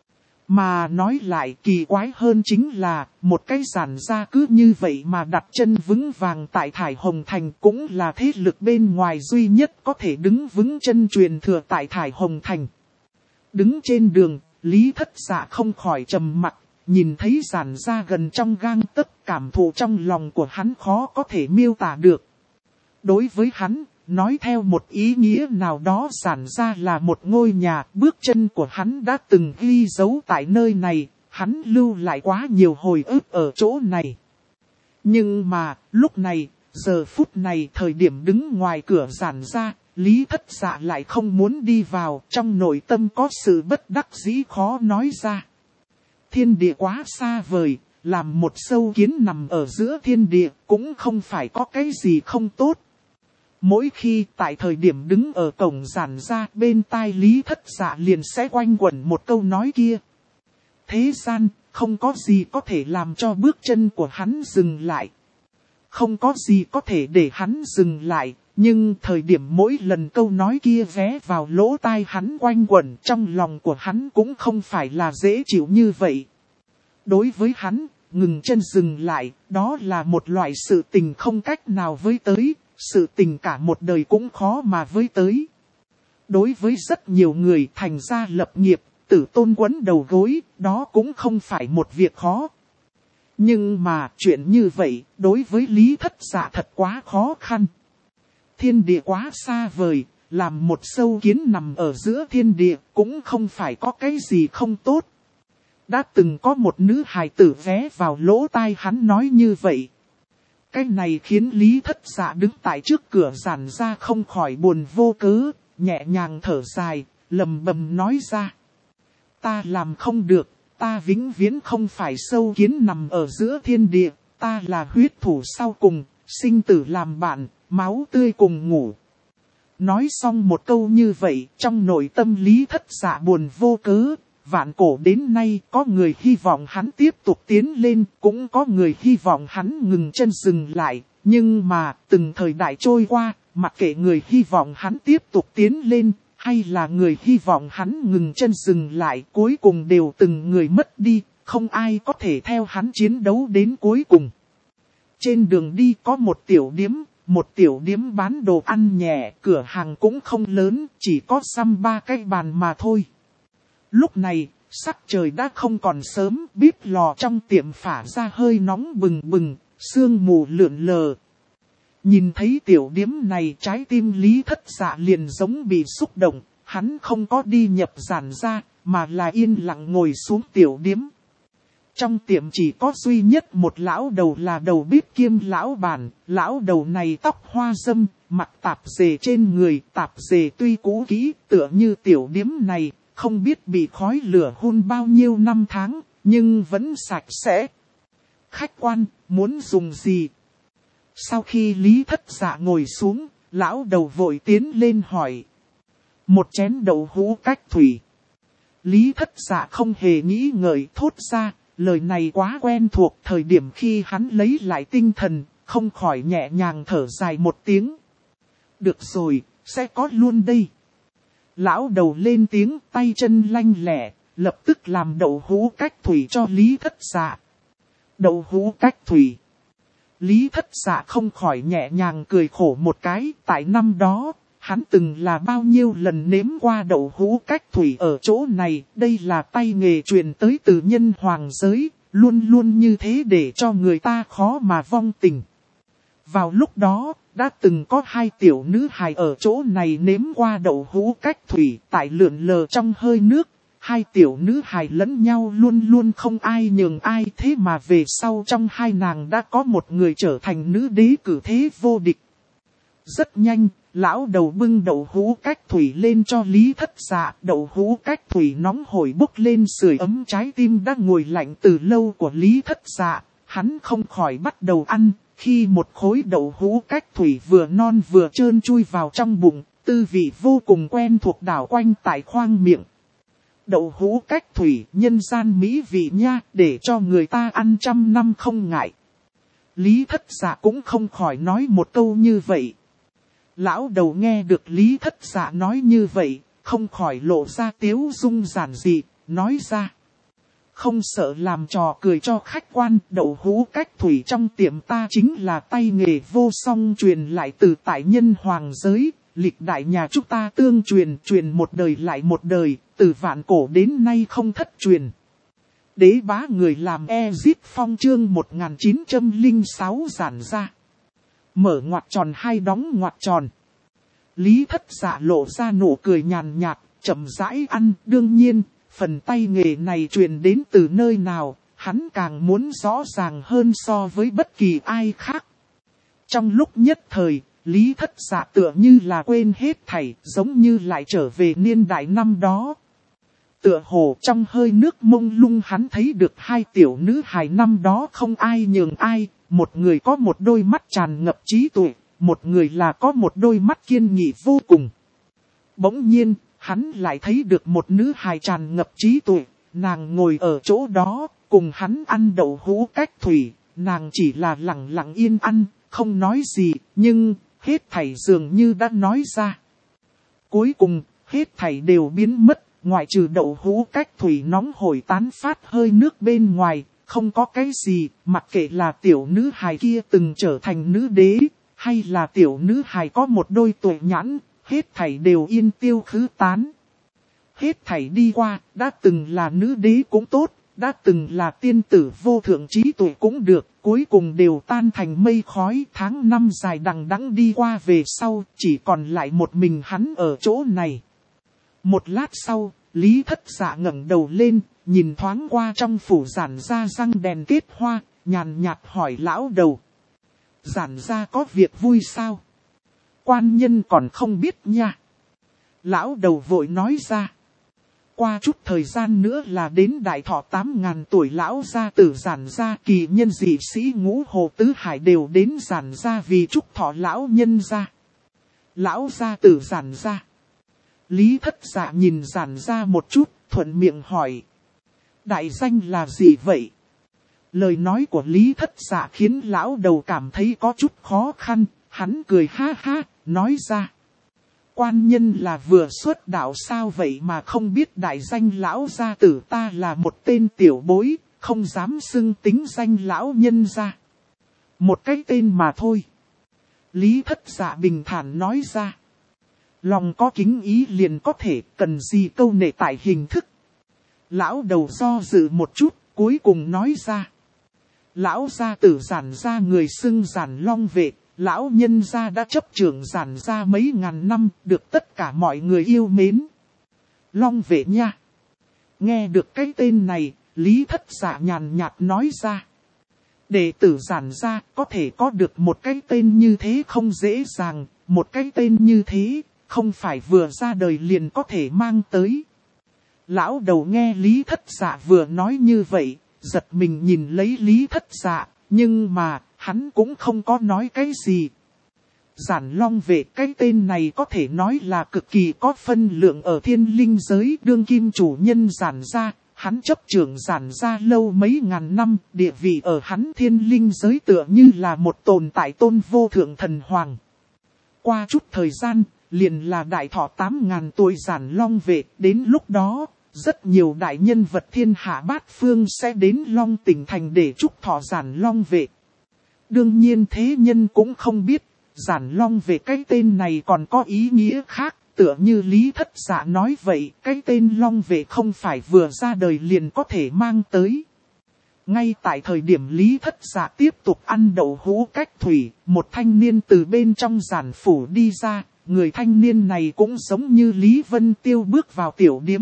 Mà nói lại kỳ quái hơn chính là, một cái Giản Gia cứ như vậy mà đặt chân vững vàng tại Thải Hồng Thành cũng là thế lực bên ngoài duy nhất có thể đứng vững chân truyền thừa tại Thải Hồng Thành. Đứng trên đường, Lý Thất Dạ không khỏi trầm mặc, nhìn thấy Giản Gia gần trong gang tấc, cảm thụ trong lòng của hắn khó có thể miêu tả được. Đối với hắn, nói theo một ý nghĩa nào đó Giản Gia là một ngôi nhà, bước chân của hắn đã từng ghi dấu tại nơi này, hắn lưu lại quá nhiều hồi ức ở chỗ này. Nhưng mà, lúc này, giờ phút này thời điểm đứng ngoài cửa Giản Gia, Lý Thất Dạ lại không muốn đi vào, trong nội tâm có sự bất đắc dĩ khó nói ra. Thiên địa quá xa vời, làm một sâu kiến nằm ở giữa thiên địa, cũng không phải có cái gì không tốt. Mỗi khi tại thời điểm đứng ở cổng Giản Gia, bên tai Lý Thất Dạ liền sẽ quanh quẩn một câu nói kia. Thế gian, không có gì có thể làm cho bước chân của hắn dừng lại. Không có gì có thể để hắn dừng lại, nhưng thời điểm mỗi lần câu nói kia vé vào lỗ tai hắn quanh quẩn, trong lòng của hắn cũng không phải là dễ chịu như vậy. Đối với hắn, ngừng chân dừng lại, đó là một loại sự tình không cách nào với tới. Sự tình cả một đời cũng khó mà với tới. Đối với rất nhiều người thành gia lập nghiệp, tử tôn quấn đầu gối, đó cũng không phải một việc khó. Nhưng mà chuyện như vậy, đối với Lý Thất Dạ thật quá khó khăn. Thiên địa quá xa vời, làm một sâu kiến nằm ở giữa thiên địa cũng không phải có cái gì không tốt. Đã từng có một nữ hài tử vé vào lỗ tai hắn nói như vậy. Cái này khiến Lý Thất Dạ đứng tại trước cửa giản ra không khỏi buồn vô cớ, nhẹ nhàng thở dài, lầm bầm nói ra. Ta làm không được, ta vĩnh viễn không phải sâu kiến nằm ở giữa thiên địa, ta là huyết thủ sau cùng, sinh tử làm bạn, máu tươi cùng ngủ. Nói xong một câu như vậy, trong nội tâm Lý Thất Dạ buồn vô cớ, vạn cổ đến nay có người hy vọng hắn tiếp tục tiến lên, cũng có người hy vọng hắn ngừng chân dừng lại, nhưng mà từng thời đại trôi qua, mặc kệ người hy vọng hắn tiếp tục tiến lên, hay là người hy vọng hắn ngừng chân dừng lại, cuối cùng đều từng người mất đi, không ai có thể theo hắn chiến đấu đến cuối cùng. Trên đường đi có một tiểu điếm bán đồ ăn nhẹ, cửa hàng cũng không lớn, chỉ có xăm 3 cái bàn mà thôi. Lúc này, sắc trời đã không còn sớm, bếp lò trong tiệm phả ra hơi nóng bừng bừng, sương mù lượn lờ. Nhìn thấy tiểu điếm này, trái tim Lý Thất Dạ liền giống bị xúc động, hắn không có đi nhập giản ra, mà là yên lặng ngồi xuống tiểu điếm. Trong tiệm chỉ có duy nhất một lão đầu là đầu bếp kiêm lão bản, lão đầu này tóc hoa râm, mặc tạp dề trên người, tạp dề tuy cũ kỹ, tựa như tiểu điếm này, không biết bị khói lửa hun bao nhiêu năm tháng, nhưng vẫn sạch sẽ. Khách quan, muốn dùng gì? Sau khi Lý Thất Dạ ngồi xuống, lão đầu vội tiến lên hỏi. Một chén đậu hũ cách thủy. Lý Thất Dạ không hề nghĩ ngợi thốt ra, lời này quá quen thuộc. Thời điểm khi hắn lấy lại tinh thần, không khỏi nhẹ nhàng thở dài một tiếng. Được rồi, sẽ có luôn đây. Lão đầu lên tiếng, tay chân lanh lẹ, lập tức làm đậu hũ cách thủy cho Lý Thất Dạ. Đậu hũ cách thủy. Lý Thất Dạ không khỏi nhẹ nhàng cười khổ một cái, tại năm đó, hắn từng là bao nhiêu lần nếm qua đậu hũ cách thủy ở chỗ này, đây là tay nghề truyền tới từ nhân hoàng giới, luôn luôn như thế để cho người ta khó mà vong tình. Vào lúc đó, đã từng có 2 tiểu nữ hài ở chỗ này nếm qua đậu hũ cách thủy, tại lượn lờ trong hơi nước. 2 tiểu nữ hài lẫn nhau luôn luôn không ai nhường ai, thế mà về sau trong 2 nàng đã có một người trở thành nữ đế cử thế vô địch. Rất nhanh, lão đầu bưng đậu hũ cách thủy lên cho Lý Thất Dạ. Đậu hũ cách thủy nóng hổi bốc lên sưởi ấm trái tim đang ngồi lạnh từ lâu của Lý Thất Dạ. Hắn không khỏi bắt đầu ăn, khi một khối đậu hũ cách thủy vừa non vừa trơn chui vào trong bụng, tư vị vô cùng quen thuộc đảo quanh tại khoang miệng. Đậu hũ cách thủy, nhân gian mỹ vị nha, để cho người ta ăn 100 năm không ngại. Lý Thất Dạ cũng không khỏi nói một câu như vậy. Lão đầu nghe được Lý Thất Dạ nói như vậy, không khỏi lộ ra tiếu dung giản dị, nói ra. Không sợ làm trò cười cho khách quan, đậu hũ cách thủy trong tiệm ta chính là tay nghề vô song truyền lại từ tại nhân hoàng giới. Lịch đại nhà chúng ta tương truyền một đời lại một đời, từ vạn cổ đến nay không thất truyền. Đế bá người làm Ezip Phong chương 1906 giản ra. Mở ngoặc tròn 2 đóng ngoặc tròn. Lý Thất Dạ lộ ra nụ cười nhàn nhạt, chậm rãi ăn. Đương nhiên, phần tay nghề này truyền đến từ nơi nào, hắn càng muốn rõ ràng hơn so với bất kỳ ai khác. Trong lúc nhất thời, Lý Thất Dạ tựa như là quên hết thảy, giống như lại trở về niên đại năm đó. Tựa hồ trong hơi nước mông lung hắn thấy được 2 tiểu nữ hài năm đó không ai nhường ai, một người có một đôi mắt tràn ngập trí tuệ, một người là có một đôi mắt kiên nghị vô cùng. Bỗng nhiên, hắn lại thấy được một nữ hài tràn ngập trí tuệ, nàng ngồi ở chỗ đó, cùng hắn ăn đậu hũ cách thủy, nàng chỉ là lặng lặng yên ăn, không nói gì, nhưng hết thảy dường như đã nói ra. Cuối cùng, hết thảy đều biến mất, ngoại trừ đậu hũ cách thủy nóng hổi tán phát hơi nước bên ngoài, không có cái gì, mặc kệ là tiểu nữ hài kia từng trở thành nữ đế, hay là tiểu nữ hài có một đôi tuệ nhãn, hết thảy đều yên tiêu khứ tán. Hết thảy đi qua, đã từng là nữ đế cũng tốt, đã từng là tiên tử vô thượng trí tuệ cũng được, cuối cùng đều tan thành mây khói. Tháng năm dài đằng đẵng đi qua về sau, chỉ còn lại một mình hắn ở chỗ này. Một lát sau, Lý Thất Dạ ngẩng đầu lên, nhìn thoáng qua trong phủ Giản gia răng đèn kết hoa, nhàn nhạt hỏi lão đầu. Giản gia có việc vui sao? Quan nhân còn không biết nha. Lão đầu vội nói ra. Qua chút thời gian nữa là đến đại thọ 8.000 tuổi lão gia tử Giản gia, kỳ nhân dị sĩ Ngũ Hồ Tứ Hải đều đến Giản gia vì chúc thọ lão nhân gia. Lão gia tử Giản gia. Lý Thất Dạ nhìn Giản gia một chút, thuận miệng hỏi. Đại danh là gì vậy? Lời nói của Lý Thất Dạ khiến lão đầu cảm thấy có chút khó khăn, hắn cười ha ha, nói ra. Quan nhân là vừa xuất đạo sao vậy mà không biết đại danh lão gia tử, ta là một tên tiểu bối, không dám xưng tính danh lão nhân gia. Một cái tên mà thôi. Lý Thất Dạ bình thản nói ra. Lòng có kính ý liền có thể, cần gì câu nệ tại hình thức. Lão đầu do dự một chút, cuối cùng nói ra. Lão gia tử Giản gia người xưng Giản Long Vệ, lão nhân gia đã chấp trưởng Giản gia mấy ngàn năm, được tất cả mọi người yêu mến. Long Vệ nha. Nghe được cái tên này, Lý Thất Dạ nhàn nhạt nói ra. Đệ tử Giản gia có thể có được một cái tên như thế không dễ dàng, một cái tên như thế, không phải vừa ra đời liền có thể mang tới. Lão đầu nghe Lý Thất Dạ vừa nói như vậy, giật mình nhìn lấy Lý Thất Dạ, nhưng mà, hắn cũng không có nói cái gì. Giản Long Vệ cái tên này có thể nói là cực kỳ có phân lượng ở thiên linh giới, đương kim chủ nhân Giản gia, hắn chấp trưởng Giản gia lâu mấy ngàn năm, địa vị ở hắn thiên linh giới tựa như là một tồn tại tôn vô thượng thần hoàng. Qua chút thời gian, liền là đại thọ 8.000 tuổi Giản Long Vệ, đến lúc đó, rất nhiều đại nhân vật thiên hạ bát phương sẽ đến Long Tỉnh Thành để chúc thọ Giản Long Vệ. Đương nhiên thế nhân cũng không biết, Giản Long Vệ cái tên này còn có ý nghĩa khác, tựa như Lý Thất Dạ nói vậy, cái tên Long Vệ không phải vừa ra đời liền có thể mang tới. Ngay tại thời điểm Lý Thất Dạ tiếp tục ăn đậu hũ cách thủy, một thanh niên từ bên trong giản phủ đi ra, người thanh niên này cũng giống như Lý Vân Tiêu bước vào tiểu điếm.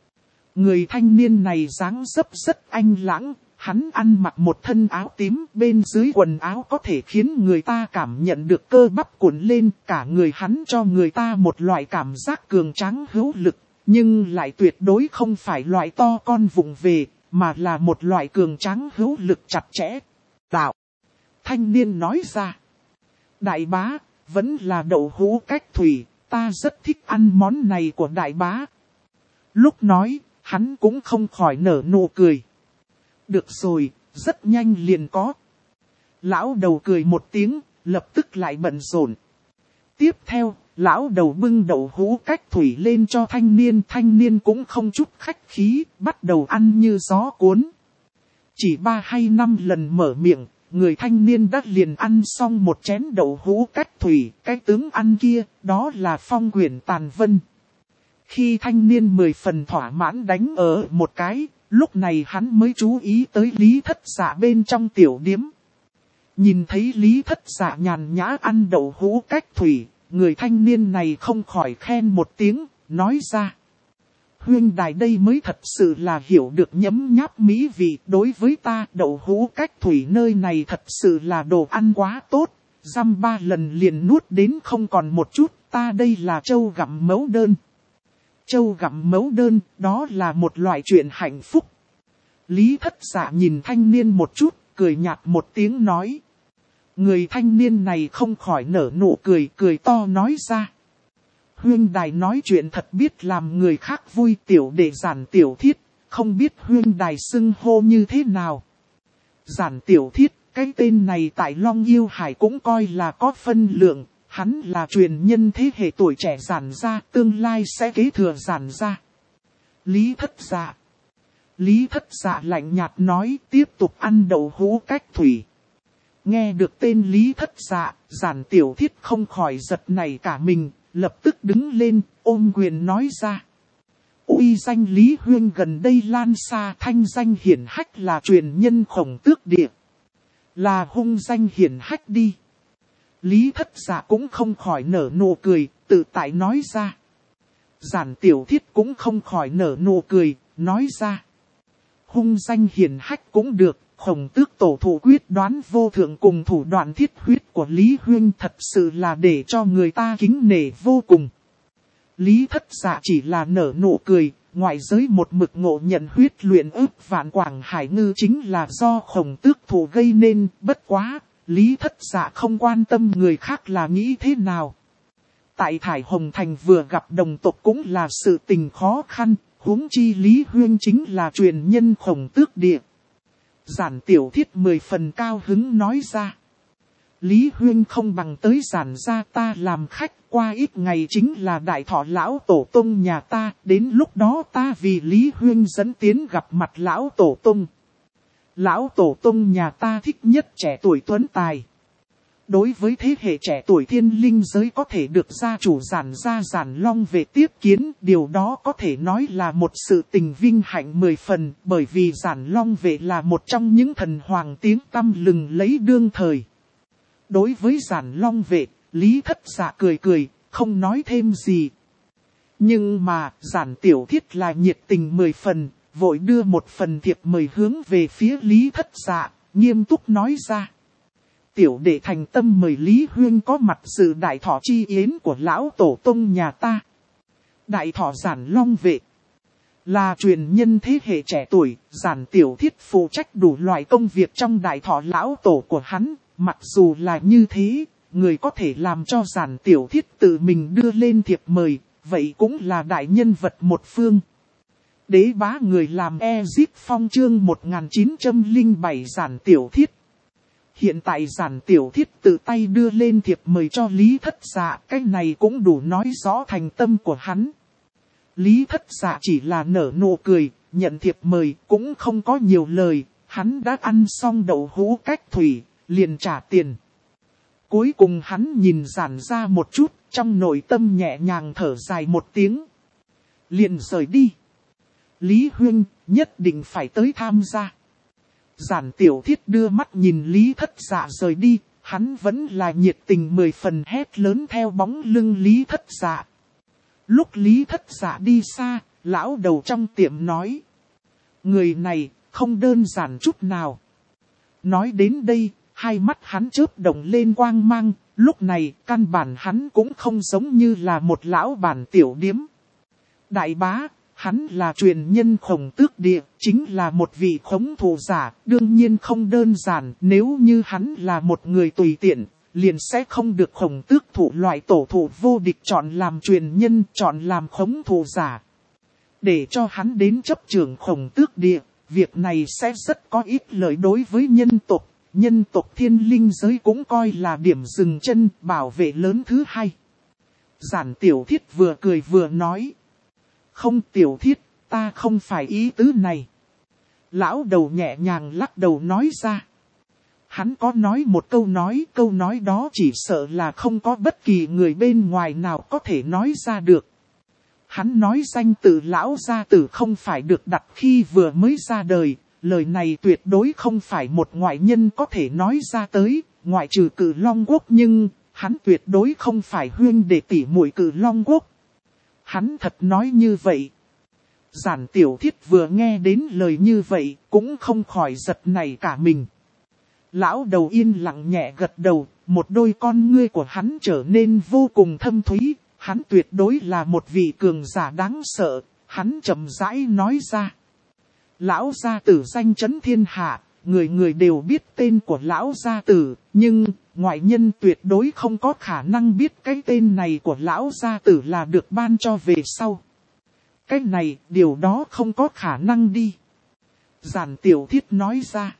Người thanh niên này dáng dấp rất anh lãng, hắn ăn mặc một thân áo tím, bên dưới quần áo có thể khiến người ta cảm nhận được cơ bắp cuộn lên, cả người hắn cho người ta một loại cảm giác cường tráng hữu lực, nhưng lại tuyệt đối không phải loại to con vụng về, mà là một loại cường tráng hữu lực chặt chẽ. Đạo. Thanh niên nói ra. Đại bá, vẫn là đậu hũ cách thủy, ta rất thích ăn món này của đại bá. Lúc nói, hắn cũng không khỏi nở nụ cười. Được rồi, rất nhanh liền có. Lão đầu cười một tiếng, lập tức lại bận rộn. Tiếp theo, lão đầu bưng đậu hũ cách thủy lên cho thanh niên cũng không chút khách khí, bắt đầu ăn như gió cuốn. Chỉ 3 hay 5 lần mở miệng, người thanh niên đã liền ăn xong một chén đậu hũ cách thủy, cái tướng ăn kia, đó là Phong Quyển Tàn Vân. Khi thanh niên 10 phần thỏa mãn đánh ở một cái, lúc này hắn mới chú ý tới Lý Thất Dạ bên trong tiểu điếm. Nhìn thấy Lý Thất Dạ nhàn nhã ăn đậu hũ cách thủy, người thanh niên này không khỏi khen một tiếng, nói ra. Huynh đài đây mới thật sự là hiểu được nhấm nháp mỹ vị, đối với ta đậu hũ cách thủy nơi này thật sự là đồ ăn quá tốt, dăm 3 lần liền nuốt đến không còn một chút, ta đây là trâu gặm mấu đơn. Trâu gặm mấu đơn, đó là một loại chuyện hạnh phúc. Lý Thất Dạ nhìn thanh niên một chút, cười nhạt một tiếng nói. Người thanh niên này không khỏi nở nụ cười, cười to nói ra. Huynh đài nói chuyện thật biết làm người khác vui, tiểu đệ Giản Tiểu Thiết, không biết huynh đài xưng hô như thế nào. Giản Tiểu Thiết, cái tên này tại Long Yêu Hải cũng coi là có phân lượng, hắn là truyền nhân thế hệ tuổi trẻ Giản gia, tương lai sẽ kế thừa Giản gia. Lý Thất Dạ. Lý Thất Dạ lạnh nhạt nói, tiếp tục ăn đậu hũ cách thủy. Nghe được tên Lý Thất Dạ, Giản Tiểu Thiết không khỏi giật nảy cả mình, lập tức đứng lên, ôm quyền nói ra. Uy danh Lý Huyên gần đây lan xa, thanh danh hiển hách là truyền nhân Khổng Tước Địa. Là hung danh hiển hách đi. Lý Thất Dạ cũng không khỏi nở nụ cười, tự tại nói ra. Giản Tiểu Thiết cũng không khỏi nở nụ cười, nói ra. Hung danh hiển hách cũng được, Khổng Tước tổ thủ quyết đoán vô thượng cùng thủ đoạn thiết huyết của Lý Huyên thật sự là để cho người ta kính nể vô cùng. Lý Thất Dạ chỉ là nở nụ cười, ngoại giới một mực ngộ nhận huyết luyện ức vạn Quảng Hải Ngư chính là do Khổng Tước thủ gây nên, bất quá, Lý Thất Dạ không quan tâm người khác là nghĩ thế nào. Tại Thải Hồng Thành vừa gặp đồng tộc cũng là sự tình khó khăn, huống chi Lý Huyên chính là truyền nhân Khổng Tước Địa. Giản Tiểu Thiết 10 phần cao hứng nói ra. Lý Huyên không bằng tới giản gia ta làm khách, qua ít ngày chính là đại thọ lão tổ tông nhà ta, đến lúc đó ta vì Lý Huyên dẫn tiến gặp mặt lão tổ tông. Lão tổ tông nhà ta thích nhất trẻ tuổi tuấn tài. Đối với thế hệ trẻ tuổi thiên linh giới có thể được gia chủ giản gia Giản Long về tiếp kiến, điều đó có thể nói là một sự tình vinh hạnh 10 phần, bởi vì Giản Long về là một trong những thần hoàng tiếng tăm lừng lấy đương thời. Đối với Giản Long vệ, Lý Thất Dạ cười cười, không nói thêm gì. Nhưng mà, Giản Tiểu Thiết là nhiệt tình 10 phần, vội đưa một phần thiệp mời hướng về phía Lý Thất Dạ, nghiêm túc nói ra. Tiểu đệ thành tâm mời Lý Huyên có mặt dự đại thọ chi yến của lão tổ tông nhà ta. Đại thọ Giản Long vệ là truyền nhân thế hệ trẻ tuổi, Giản Tiểu Thiết phụ trách đủ loại công việc trong đại thọ lão tổ của hắn. Mặc dù là như thế, người có thể làm cho Giản Tiểu Thiết tự mình đưa lên thiệp mời, vậy cũng là đại nhân vật một phương. Đế bá người làm Ezip Phong chương 1907 Giản Tiểu Thiết. Hiện tại Giản Tiểu Thiết tự tay đưa lên thiệp mời cho Lý Thất Dạ, cái này cũng đủ nói rõ thành tâm của hắn. Lý Thất Dạ chỉ là nở nụ cười, nhận thiệp mời cũng không có nhiều lời, hắn đã ăn xong đậu hũ cách thủy, liền trả tiền. Cuối cùng hắn nhìn Giản ra một chút, trong nội tâm nhẹ nhàng thở dài một tiếng. Liền rời đi. Lý Huyên nhất định phải tới tham gia. Giản Tiểu Thiết đưa mắt nhìn Lý Thất Dạ rời đi, hắn vẫn là nhiệt tình 10 phần hét lớn theo bóng lưng Lý Thất Dạ. Lúc Lý Thất Dạ đi xa, lão đầu trong tiệm nói. Người này không đơn giản chút nào. Nói đến đây, hai mắt hắn chớp động lên quang mang, lúc này căn bản hắn cũng không giống như là một lão bản tiểu điếm. Đại bá, hắn là truyền nhân Khổng Tước Địa, chính là một vị khống thủ giả, đương nhiên không đơn giản, nếu như hắn là một người tùy tiện, liền sẽ không được Khổng Tước thủ loại tổ thủ vô địch chọn làm truyền nhân, chọn làm khống thủ giả. Để cho hắn đến chấp trưởng Khổng Tước Địa, việc này sẽ rất có ích lợi đối với nhân tộc. Nhân tộc thiên linh giới cũng coi là điểm dừng chân bảo vệ lớn thứ hai. Giản Tiểu Thiết vừa cười vừa nói. Không Tiểu Thiết, ta không phải ý tứ này. Lão đầu nhẹ nhàng lắc đầu nói ra. Hắn có nói một câu nói đó chỉ sợ là không có bất kỳ người bên ngoài nào có thể nói ra được. Hắn nói danh tự lão gia tử không phải được đặt khi vừa mới ra đời. Lời này tuyệt đối không phải một ngoại nhân có thể nói ra tới, ngoại trừ Cử Long Quốc, nhưng hắn tuyệt đối không phải huynh đệ tỷ muội Cử Long Quốc. Hắn thật nói như vậy. Giản Tiểu Thiết vừa nghe đến lời như vậy, cũng không khỏi giật nảy cả mình. Lão đầu yên lặng nhẹ gật đầu, một đôi con ngươi của hắn trở nên vô cùng thâm thúy, hắn tuyệt đối là một vị cường giả đáng sợ, hắn chậm rãi nói ra. Lão gia tử danh chấn thiên hạ, người người đều biết tên của lão gia tử, nhưng ngoại nhân tuyệt đối không có khả năng biết cái tên này của lão gia tử là được ban cho về sau. Cái này, điều đó không có khả năng đi. Giản Tiểu Thiết nói ra.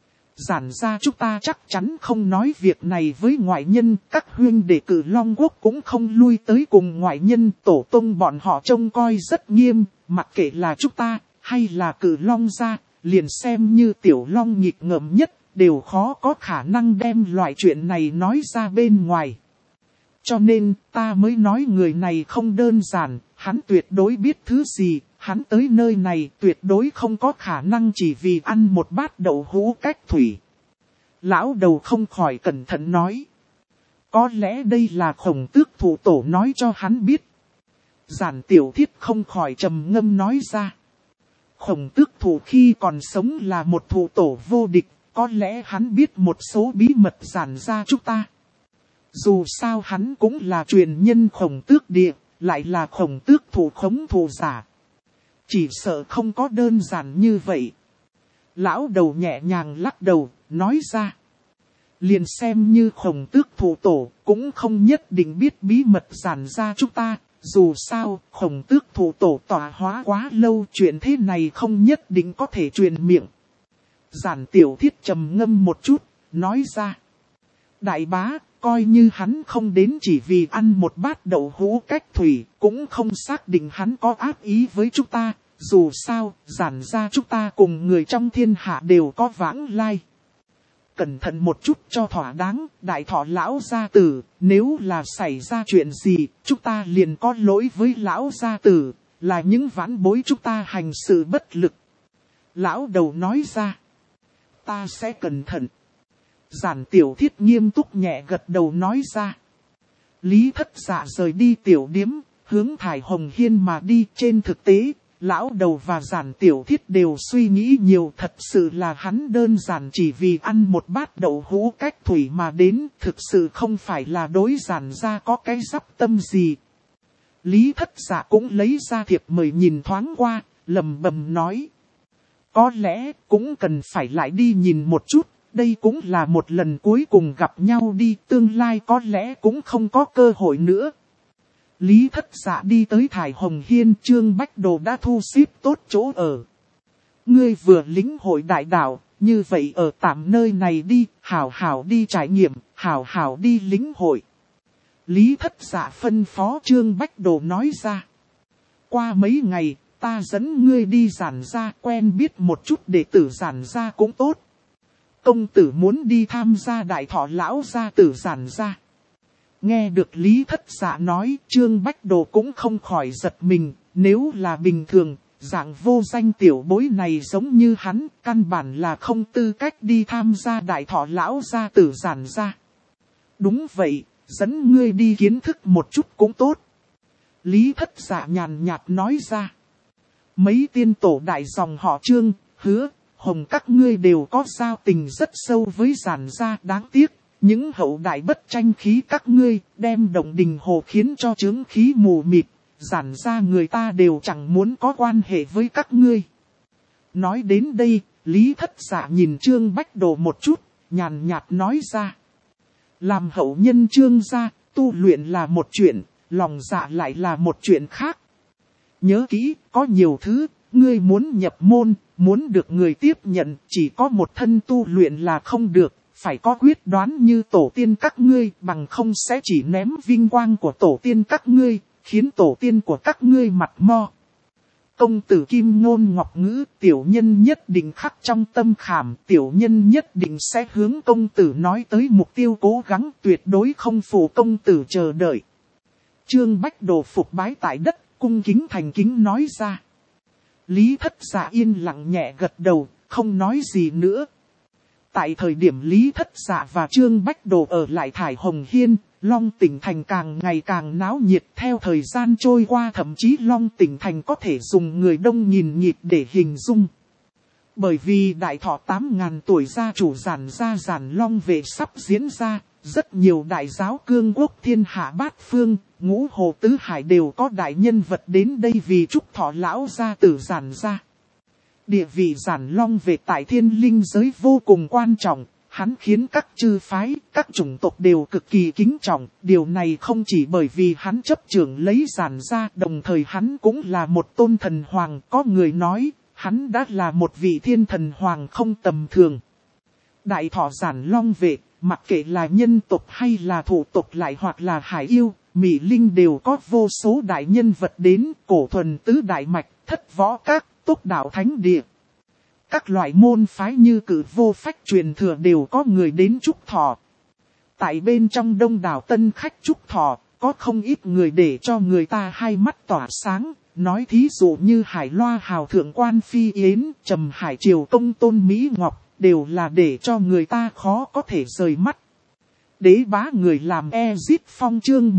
Giản gia chúng ta chắc chắn không nói việc này với ngoại nhân, các huynh đệ Cử Long Quốc cũng không lui tới cùng ngoại nhân, tổ tông bọn họ trông coi rất nghiêm, mặc kệ là chúng ta hay là Cử Long gia, liền xem như Tiểu Long nghịch ngợm nhất, đều khó có khả năng đem loại chuyện này nói ra bên ngoài. Cho nên ta mới nói người này không đơn giản, hắn tuyệt đối biết thứ gì, hắn tới nơi này tuyệt đối không có khả năng chỉ vì ăn một bát đậu hũ cách thủy. Lão đầu không khỏi cẩn thận nói. Có lẽ đây là Khổng Tước thủ tổ nói cho hắn biết. Giản Tiểu Thiết không khỏi trầm ngâm nói ra. Khổng Tước thủ khi còn sống là một thủ tổ vô địch, có lẽ hắn biết một số bí mật giản gia chúng ta. Dù sao hắn cũng là truyền nhân Khổng Tước địa, lại là Khổng Tước thủ khống thủ giả. Chỉ sợ không có đơn giản như vậy. Lão đầu nhẹ nhàng lắc đầu, nói ra. Liền xem như Khổng Tước thủ tổ, cũng không nhất định biết bí mật giản gia chúng ta. Dù sao, Khổng Tước thủ tổ tọa hóa quá lâu, chuyện thế này không nhất định có thể truyền miệng. Giản Tiểu Thiết trầm ngâm một chút, nói ra. Đại bá, coi như hắn không đến chỉ vì ăn một bát đậu hũ cách thủy, cũng không xác định hắn có ác ý với chúng ta. Dù sao, giản gia chúng ta cùng người trong thiên hạ đều có vãng lai. Cẩn thận một chút cho thỏa đáng, đại thọ lão gia tử, nếu là xảy ra chuyện gì, chúng ta liền có lỗi với lão gia tử, là những vãn bối chúng ta hành sự bất lực. Lão đầu nói ra, ta sẽ cẩn thận. Giản Tiểu Thiết nghiêm túc nhẹ gật đầu nói ra. Lý Thất Dạ rời đi tiểu điếm, hướng Thải Hồng Hiên mà đi. Trên thực tế, lão đầu và Giản Tiểu Thiết đều suy nghĩ nhiều, thật sự là hắn đơn giản chỉ vì ăn một bát đậu hũ cách thủy mà đến, thực sự không phải là đối giản gia có cái dắp tâm gì. Lý Thất Dạ cũng lấy ra thiệp mời nhìn thoáng qua, lẩm bẩm nói. Có lẽ cũng cần phải lại đi nhìn một chút, đây cũng là một lần cuối cùng gặp nhau đi, tương lai có lẽ cũng không có cơ hội nữa. Lý Thất Dạ đi tới Thải Hồng Hiên, Trương Bách Đồ đã thu xếp tốt chỗ ở. Ngươi vừa lĩnh hội đại đạo, như vậy ở tạm nơi này đi, hảo hảo đi trải nghiệm, hảo hảo đi lĩnh hội. Lý Thất Dạ phân phó Trương Bách Đồ nói ra. Qua mấy ngày, ta dẫn ngươi đi giản gia quen biết một chút đệ tử giản gia cũng tốt. Công tử muốn đi tham gia đại thọ lão gia tử giản gia. Nghe được Lý Thất Dạ nói, Trương Bách Đồ cũng không khỏi giật mình, nếu là bình thường, dạng vô danh tiểu bối này giống như hắn, căn bản là không tư cách đi tham gia đại thọ lão gia tử giản gia. Đúng vậy, dẫn ngươi đi kiến thức một chút cũng tốt. Lý Thất Dạ nhàn nhạt nói ra. Mấy tiên tổ đại dòng họ Trương, Hứa, Hồng các ngươi đều có giao tình rất sâu với giản gia, đáng tiếc. Những hậu đại bất tranh khí các ngươi, đem Động Đình Hồ khiến cho chướng khí mù mịt, giản gia người ta đều chẳng muốn có quan hệ với các ngươi. Nói đến đây, Lý Thất Dạ nhìn Trương Bách Đồ một chút, nhàn nhạt nói ra. Làm hậu nhân Trương gia, tu luyện là một chuyện, lòng dạ lại là một chuyện khác. Nhớ kỹ, có nhiều thứ, ngươi muốn nhập môn, muốn được người tiếp nhận, chỉ có một thân tu luyện là không được. Phải có quyết đoán như tổ tiên các ngươi, bằng không sẽ chỉ ném vinh quang của tổ tiên các ngươi, khiến tổ tiên của các ngươi mặt mo. Công tử Kim Ngôn Ngọc Ngữ, tiểu nhân nhất định khắc trong tâm khảm, tiểu nhân nhất định sẽ hướng công tử nói tới mục tiêu cố gắng, tuyệt đối không phụ công tử chờ đợi. Trương Bách Đồ phục bái tại đất, cung kính thành kính nói ra. Lý Thất Dạ yên lặng nhẹ gật đầu, không nói gì nữa. Tại thời điểm Lý Thất Dạ và Trương Bách Đồ ở lại Thải Hồng Hiên, Long Tỉnh Thành càng ngày càng náo nhiệt. Theo thời gian trôi qua, thậm chí Long Tỉnh Thành có thể dùng người đông nghìn nghịt để hình dung. Bởi vì đại thọ 8.000 tuổi gia chủ giản gia Giản Long Vệ sắp diễn ra, rất nhiều đại giáo cương quốc thiên hạ bát phương, ngũ hồ tứ hải đều có đại nhân vật đến đây vì chúc thọ lão gia tử giản gia. Địa vị Giản Long Vệ tại thiên linh giới vô cùng quan trọng, hắn khiến các chư phái, các chủng tộc đều cực kỳ kính trọng. Điều này không chỉ bởi vì hắn chấp trưởng lấy giản gia, đồng thời hắn cũng là một tôn thần hoàng. Có người nói, hắn đã là một vị thiên thần hoàng không tầm thường. Đại thọ Giản Long Vệ, mặc kệ là nhân tộc hay là thổ tộc lại hoặc là hải yêu, Mỹ Linh đều có vô số đại nhân vật đến, cổ thuần tứ đại mạch, thất võ các, túc đạo thánh địa. Các loại môn phái như Cử Vô Phách truyền thừa đều có người đến chúc thọ. Tại bên trong đông đảo tân khách chúc thọ, có không ít người để cho người ta hai mắt tỏa sáng. Nói thí dụ như Hải Loa Hào Thượng Quan Phi Yến, Trầm Hải Triều Công Tôn Mỹ Ngọc, đều là để cho người ta khó có thể rời mắt. Đế bá người làm Ezit Phong chương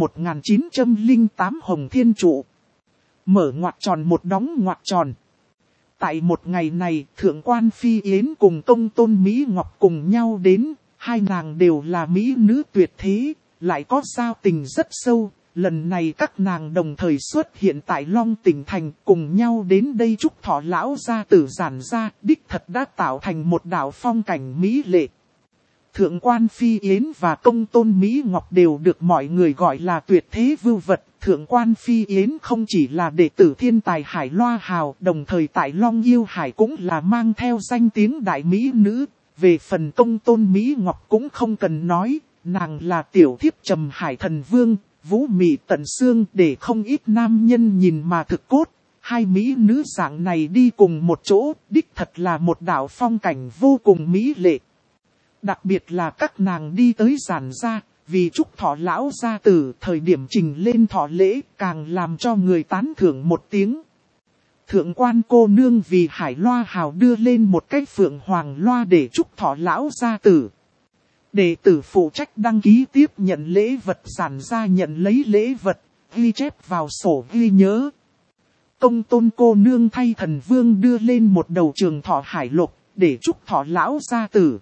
1908 Hồng Thiên Trụ. Mở ngoặc tròn một đóng ngoặc tròn. Tại một ngày này, Thượng Quan Phi Yến cùng Công Tôn Mỹ Ngọc cùng nhau đến, hai nàng đều là mỹ nữ tuyệt thế, lại có giao tình rất sâu. Lần này các nàng đồng thời xuất hiện tại Long Tỉnh Thành, cùng nhau đến đây chúc thọ lão gia tử giản gia, đích thật đã tạo thành một đạo phong cảnh mỹ lệ. Thượng Quan Phi Yến và Công Tôn Mỹ Ngọc đều được mọi người gọi là tuyệt thế vưu vật. Thượng Quan Phi Yến không chỉ là đệ tử thiên tài Hải Loa Hào, đồng thời tại Long Yêu Hải cũng là mang theo danh tiếng đại mỹ nữ. Về phần Công Tôn Mỹ Ngọc cũng không cần nói, nàng là tiểu thiếp Trầm Hải Thần Vương, vũ mị tận xương, để không ít nam nhân nhìn mà thực cốt. Hai mỹ nữ dạng này đi cùng một chỗ, đích thật là một đạo phong cảnh vô cùng mỹ lệ. Đặc biệt là các nàng đi tới giản gia, vì chúc thọ lão gia tử thời điểm trình lên thọ lễ, càng làm cho người tán thưởng một tiếng. Thượng Quan cô nương vì Hải Loa Hào đưa lên một cái phượng hoàng loa để chúc thọ lão gia tử. Đệ tử phụ trách đăng ký tiếp nhận lễ vật, giản gia nhận lấy lễ vật, ghi chép vào sổ ghi nhớ. Công Tôn cô nương thay Thần Vương đưa lên một đầu trường thọ hải lục, để chúc thọ lão gia tử.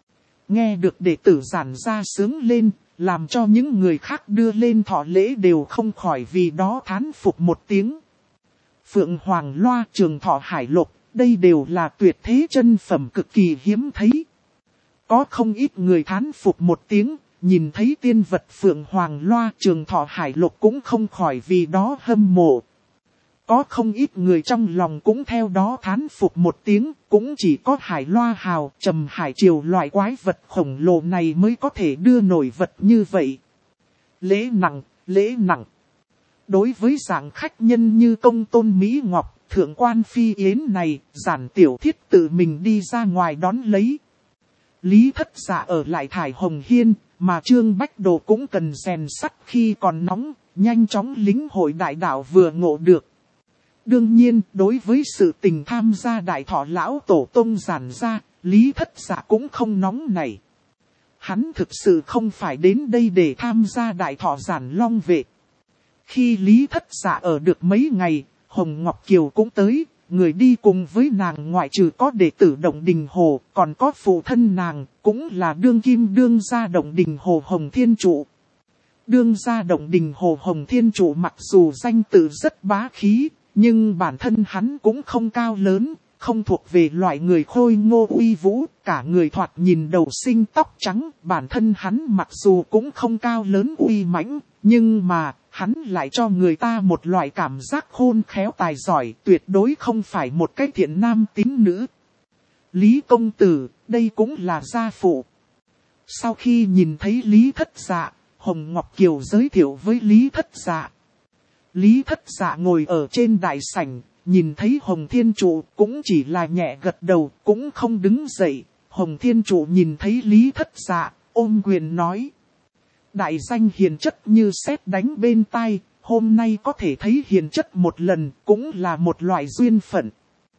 Nghe được đệ tử giản gia sướng lên, làm cho những người khác đưa lên thọ lễ đều không khỏi vì đó thán phục một tiếng. Phượng Hoàng Loa, trường thọ hải lục, đây đều là tuyệt thế chân phẩm cực kỳ hiếm thấy. Có không ít người thán phục một tiếng, nhìn thấy tiên vật Phượng Hoàng Loa, trường thọ hải lục cũng không khỏi vì đó hâm mộ. Có không ít người trong lòng cũng theo đó thán phục một tiếng, cũng chỉ có Hải Loa Hào, Trầm Hải Triều loại quái vật khổng lồ này mới có thể đưa nổi vật như vậy. Lễ nặng, lễ nặng. Đối với dạng khách nhân như Công Tôn Mỹ Ngọc, Thượng Quan Phi Yến này, giản tiểu thiết tự mình đi ra ngoài đón lấy. Lý Thất Dạ ở lại Thải Hồng Hiên, mà Trương Bách Đồ cũng cần rèn sắt khi còn nóng, nhanh chóng lĩnh hội đại đạo vừa ngộ được. Đương nhiên, đối với sự tình tham gia đại thọ lão tổ tông giản gia, Lý Thất Dạ cũng không nóng nảy. Hắn thực sự không phải đến đây để tham gia đại thọ giản long vệ. Khi Lý Thất Dạ ở được mấy ngày, Hồng Ngọc Kiều cũng tới, người đi cùng với nàng ngoại trừ có đệ tử Động Đình Hồ, còn có phụ thân nàng, cũng là đương kim đương gia Động Đình Hồ Hồng Thiên Trụ. Đương gia Động Đình Hồ Hồng Thiên Trụ mặc dù danh tự rất bá khí, nhưng bản thân hắn cũng không cao lớn, không thuộc về loại người khôi ngô uy vũ, cả người thoạt nhìn đầu sinh tóc trắng. Bản thân hắn mặc dù cũng không cao lớn uy mãnh, nhưng mà hắn lại cho người ta một loại cảm giác khôn khéo tài giỏi, tuyệt đối không phải một cái thiện nam tín nữ. Lý công tử, đây cũng là gia phụ. Sau khi nhìn thấy Lý Thất Dạ, Hồng Ngọc Kiều giới thiệu với Lý Thất Dạ. Lý Thất Dạ ngồi ở trên đại sảnh, nhìn thấy Hồng Thiên Trụ cũng chỉ là nhẹ gật đầu, cũng không đứng dậy. Hồng Thiên Trụ nhìn thấy Lý Thất Dạ, ôm quyền nói. Đại danh hiền chất như sét đánh bên tai, hôm nay có thể thấy hiền chất một lần cũng là một loại duyên phận.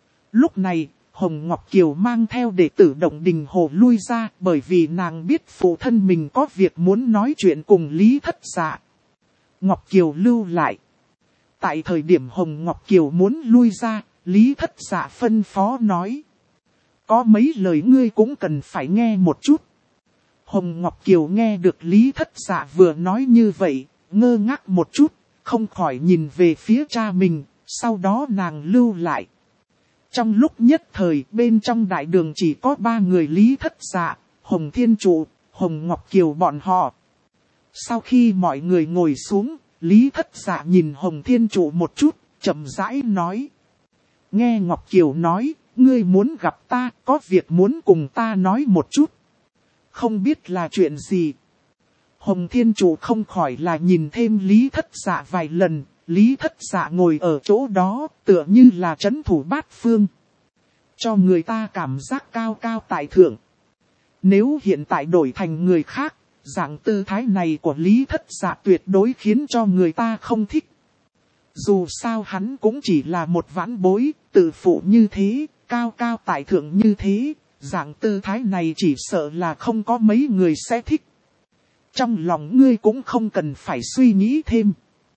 Lúc này, Hồng Ngọc Kiều mang theo đệ tử Động Đình Hồ lui ra, bởi vì nàng biết phụ thân mình có việc muốn nói chuyện cùng Lý Thất Dạ. Ngọc Kiều lưu lại. Tại thời điểm Hồng Ngọc Kiều muốn lui ra, Lý Thất Dạ phân phó nói. Có mấy lời ngươi cũng cần phải nghe một chút. Hồng Ngọc Kiều nghe được Lý Thất Dạ vừa nói như vậy, ngơ ngác một chút, không khỏi nhìn về phía cha mình, sau đó nàng lưu lại. Trong lúc nhất thời bên trong đại đường chỉ có 3 người Lý Thất Dạ, Hồng Thiên Trụ, Hồng Ngọc Kiều bọn họ. Sau khi mọi người ngồi xuống, Lý Thất Dạ nhìn Hồng Thiên Trụ một chút, chậm rãi nói. Nghe Ngọc Kiều nói, ngươi muốn gặp ta, có việc muốn cùng ta nói một chút. Không biết là chuyện gì. Hồng Thiên Trụ không khỏi là nhìn thêm Lý Thất Dạ vài lần. Lý Thất Dạ ngồi ở chỗ đó tựa như là trấn thủ bát phương. Cho người ta cảm giác cao cao tại thượng. Nếu hiện tại đổi thành người khác, Dạng tư thái này của Lý Thất Dạ tuyệt đối khiến cho người ta không thích. Dù sao hắn cũng chỉ là một vãn bối, tự phụ như thế, cao cao tại thượng như thế, dạng tư thái này chỉ sợ là không có mấy người sẽ thích. Trong lòng ngươi cũng không cần phải suy nghĩ thêm.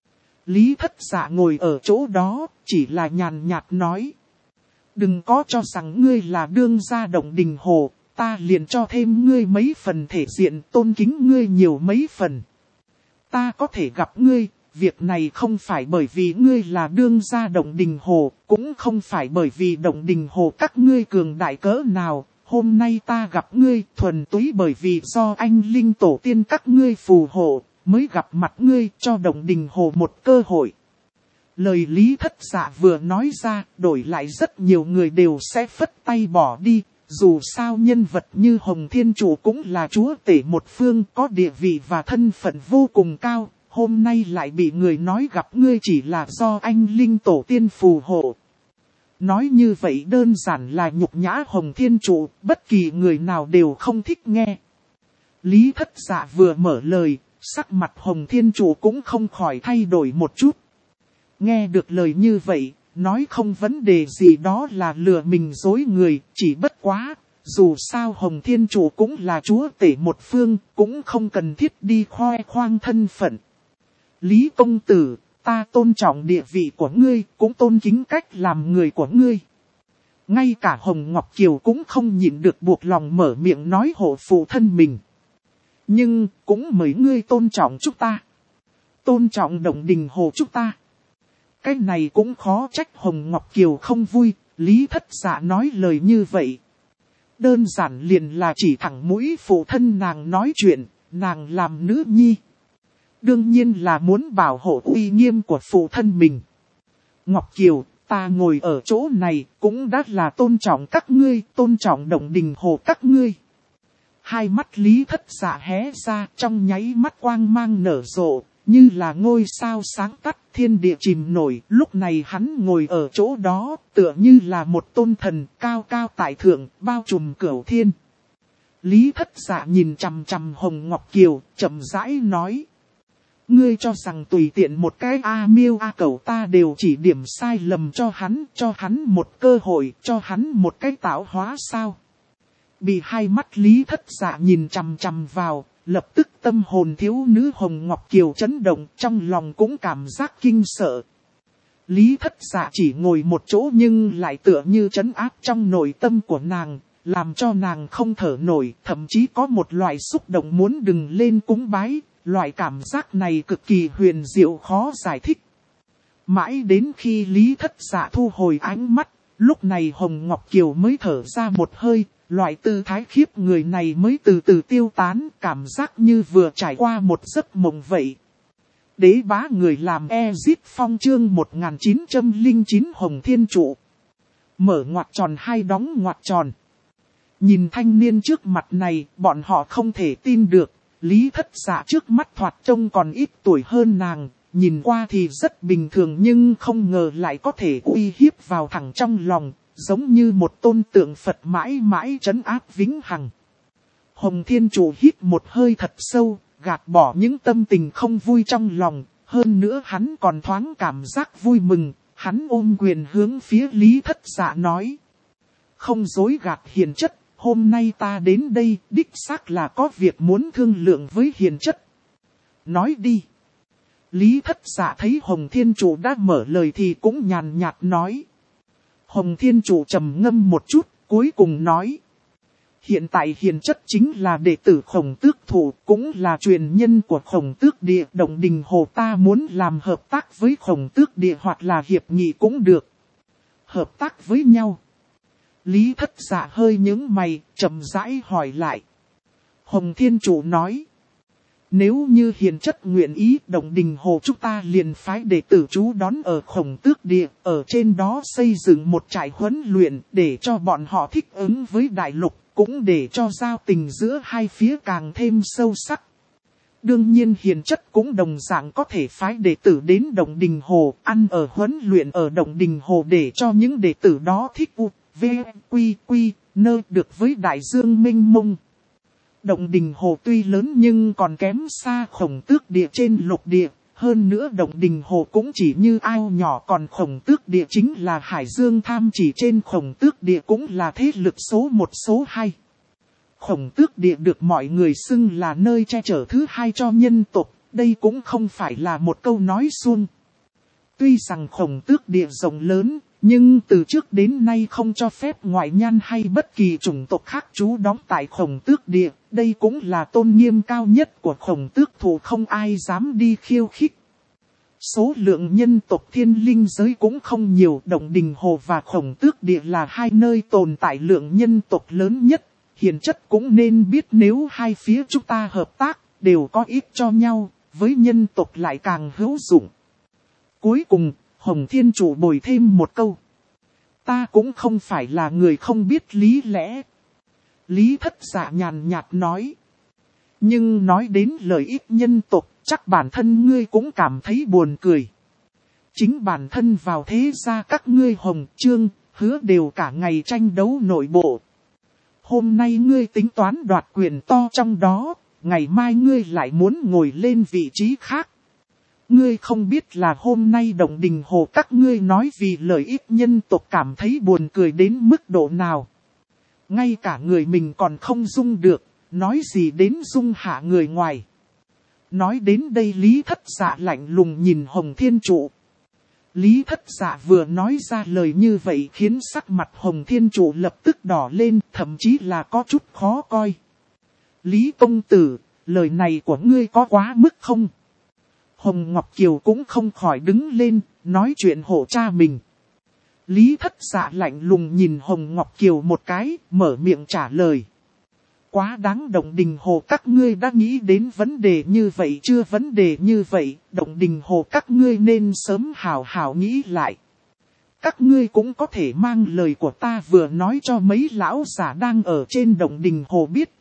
Lý Thất Dạ ngồi ở chỗ đó, chỉ là nhàn nhạt nói. Đừng có cho rằng ngươi là đương gia Động Đình Hồ, ta liền cho thêm ngươi mấy phần thể diện, tôn kính ngươi nhiều mấy phần. Ta có thể gặp ngươi, việc này không phải bởi vì ngươi là đương gia Động Đình Hồ, cũng không phải bởi vì Động Đình Hồ các ngươi cường đại cỡ nào. Hôm nay ta gặp ngươi thuần túy bởi vì do anh linh tổ tiên các ngươi phù hộ, mới gặp mặt ngươi cho Động Đình Hồ một cơ hội. Lời Lý Thất Dạ vừa nói ra, đổi lại rất nhiều người đều sẽ phất tay bỏ đi. Dù sao nhân vật như Hồng Thiên Chủ cũng là chúa tể một phương, có địa vị và thân phận vô cùng cao. Hôm nay lại bị người nói gặp ngươi chỉ là do anh linh tổ tiên phù hộ. Nói như vậy đơn giản là nhục nhã Hồng Thiên Chủ, bất kỳ người nào đều không thích nghe. Lý Thất Dạ vừa mở lời, sắc mặt Hồng Thiên Chủ cũng không khỏi thay đổi một chút. Nghe được lời như vậy, nói không vấn đề gì đó là lừa mình dối người, chỉ bất quá. Dù sao Hồng Thiên Chủ cũng là chúa tể một phương, cũng không cần thiết đi khoe khoang thân phận. Lý công tử, ta tôn trọng địa vị của ngươi, cũng tôn kính cách làm người của ngươi. Ngay cả Hồng Ngọc Kiều cũng không nhịn được buộc lòng mở miệng nói hộ phụ thân mình. Nhưng, cũng mời ngươi tôn trọng chúng ta. Tôn trọng Động Đình Hồ chúng ta. Cái này cũng khó trách Hồng Ngọc Kiều không vui, Lý Thất Dạ nói lời như vậy. Đơn giản liền là chỉ thẳng mũi phụ thân nàng nói chuyện, nàng làm nữ nhi. Đương nhiên là muốn bảo hộ uy nghiêm của phụ thân mình. Ngọc Kiều, ta ngồi ở chỗ này cũng đã là tôn trọng các ngươi, tôn trọng Động Đình Hồ các ngươi. Hai mắt Lý Thất Dạ hé ra trong nháy mắt quang mang nở rộ, như là ngôi sao sáng tắt thiên địa chìm nổi. Lúc này hắn ngồi ở chỗ đó, tựa như là một tôn thần cao cao tại thượng, bao trùm cửu thiên. Lý Thất Dạ nhìn chằm chằm Hồng Ngọc Kiều, chậm rãi nói. Ngươi cho rằng tùy tiện một cái A Miêu A Cẩu ta đều chỉ điểm sai lầm cho hắn một cơ hội, cho hắn một cái tạo hóa sao? Bị hai mắt Lý Thất Dạ nhìn chằm chằm vào, lập tức tâm hồn thiếu nữ Hồng Ngọc Kiều chấn động, trong lòng cũng cảm giác kinh sợ. Lý Thất Dạ chỉ ngồi một chỗ nhưng lại tựa như trấn áp trong nội tâm của nàng, làm cho nàng không thở nổi, thậm chí có một loại xúc động muốn đừng lên cúng bái. Loại cảm giác này cực kỳ huyền diệu khó giải thích. Mãi đến khi Lý Thất Dạ thu hồi ánh mắt, lúc này Hồng Ngọc Kiều mới thở ra một hơi, loại tư thái khiếp người này mới từ từ tiêu tán, cảm giác như vừa trải qua một giấc mộng vậy. Đế bá người làm Ezit Phong chương 1909 Hồng Thiên Trụ. Mở ngoặc tròn hai đóng ngoặc tròn. Nhìn thanh niên trước mặt này, bọn họ không thể tin được. Lý Thất Dạ trước mắt thoạt trông còn ít tuổi hơn nàng, nhìn qua thì rất bình thường nhưng không ngờ lại có thể uy hiếp vào thẳng trong lòng, giống như một tôn tượng Phật mãi mãi trấn áp vĩnh hằng. Hồng Thiên Chủ hít một hơi thật sâu, gạt bỏ những tâm tình không vui trong lòng, hơn nữa hắn còn thoáng cảm giác vui mừng, hắn ôm quyền hướng phía Lý Thất Dạ nói. Không dối gạt hiền chất. Hôm nay ta đến đây, đích xác là có việc muốn thương lượng với hiền chất. Nói đi. Lý Thất Dạ thấy Hồng Thiên Chủ đã mở lời thì cũng nhàn nhạt nói. Hồng Thiên Chủ trầm ngâm một chút, cuối cùng nói. Hiện tại hiền chất chính là đệ tử Khổng Tước Thủ, cũng là truyền nhân của Khổng Tước Địa. Động Đình Hồ ta muốn làm hợp tác với Khổng Tước Địa hoặc là hiệp nghị cũng được. Hợp tác với nhau. Lý Thất Dạ hơi nhướng mày, chậm rãi hỏi lại. Hồng Thiên Chủ nói. Nếu như hiền chất nguyện ý, Động Đình Hồ chúng ta liền phái đệ tử trú đón ở Khổng Tước Địa, ở trên đó xây dựng một trại huấn luyện để cho bọn họ thích ứng với đại lục, cũng để cho giao tình giữa hai phía càng thêm sâu sắc. Đương nhiên hiền chất cũng đồng dạng có thể phái đệ tử đến Động Đình Hồ, ăn ở huấn luyện ở Động Đình Hồ để cho những đệ tử đó thích u, v, quy, nơ được với đại dương mênh mông. Động Đình Hồ tuy lớn nhưng còn kém xa Khổng Tước Địa trên lục địa. Hơn nữa Động Đình Hồ cũng chỉ như ao nhỏ, còn Khổng Tước Địa chính là hải dương tham chỉ trên Khổng Tước Địa cũng là thế lực số 1 số 2. Khổng Tước Địa được mọi người xưng là nơi che chở thứ hai cho nhân tộc, đây cũng không phải là một câu nói suông. Tuy rằng Khổng Tước Địa rộng lớn, nhưng từ trước đến nay không cho phép ngoại nhân hay bất kỳ chủng tộc khác trú đóng tại Khổng Tước Địa, đây cũng là tôn nghiêm cao nhất của Khổng Tước Thụ, không ai dám đi khiêu khích. Số lượng nhân tộc thiên linh giới cũng không nhiều, Động Đình Hồ và Khổng Tước Địa là hai nơi tồn tại lượng nhân tộc lớn nhất, hiền chất cũng nên biết nếu hai phía chúng ta hợp tác, đều có ích cho nhau, với nhân tộc lại càng hữu dụng. Cuối cùng, Hồng Thiên Chủ bồi thêm một câu. Ta cũng không phải là người không biết lý lẽ. Lý Thất Dạ nhàn nhạt nói. Nhưng nói đến lợi ích nhân tộc, chắc bản thân ngươi cũng cảm thấy buồn cười. Chính bản thân vào thế gia các ngươi Hồng Trương, Hứa đều cả ngày tranh đấu nội bộ. Hôm nay ngươi tính toán đoạt quyền to trong đó, ngày mai ngươi lại muốn ngồi lên vị trí khác. Ngươi không biết là hôm nay Động Đình Hồ các ngươi nói vì lợi ích nhân tộc cảm thấy buồn cười đến mức độ nào. Ngay cả người mình còn không dung được, nói gì đến dung hạ người ngoài. Nói đến đây Lý Thất Dạ lạnh lùng nhìn Hồng Thiên Trụ. Lý Thất Dạ vừa nói ra lời như vậy khiến sắc mặt Hồng Thiên Trụ lập tức đỏ lên, thậm chí là có chút khó coi. Lý công tử, lời này của ngươi có quá mức không? Hồng Ngọc Kiều cũng không khỏi đứng lên, nói chuyện hộ cha mình. Lý Thất Dạ lạnh lùng nhìn Hồng Ngọc Kiều một cái, mở miệng trả lời. Quá đáng Động Đình Hồ các ngươi đã nghĩ đến vấn đề như vậy chưa? Vấn đề như vậy, Động Đình Hồ các ngươi nên sớm hào hào nghĩ lại. Các ngươi cũng có thể mang lời của ta vừa nói cho mấy lão giả đang ở trên Động Đình Hồ biết.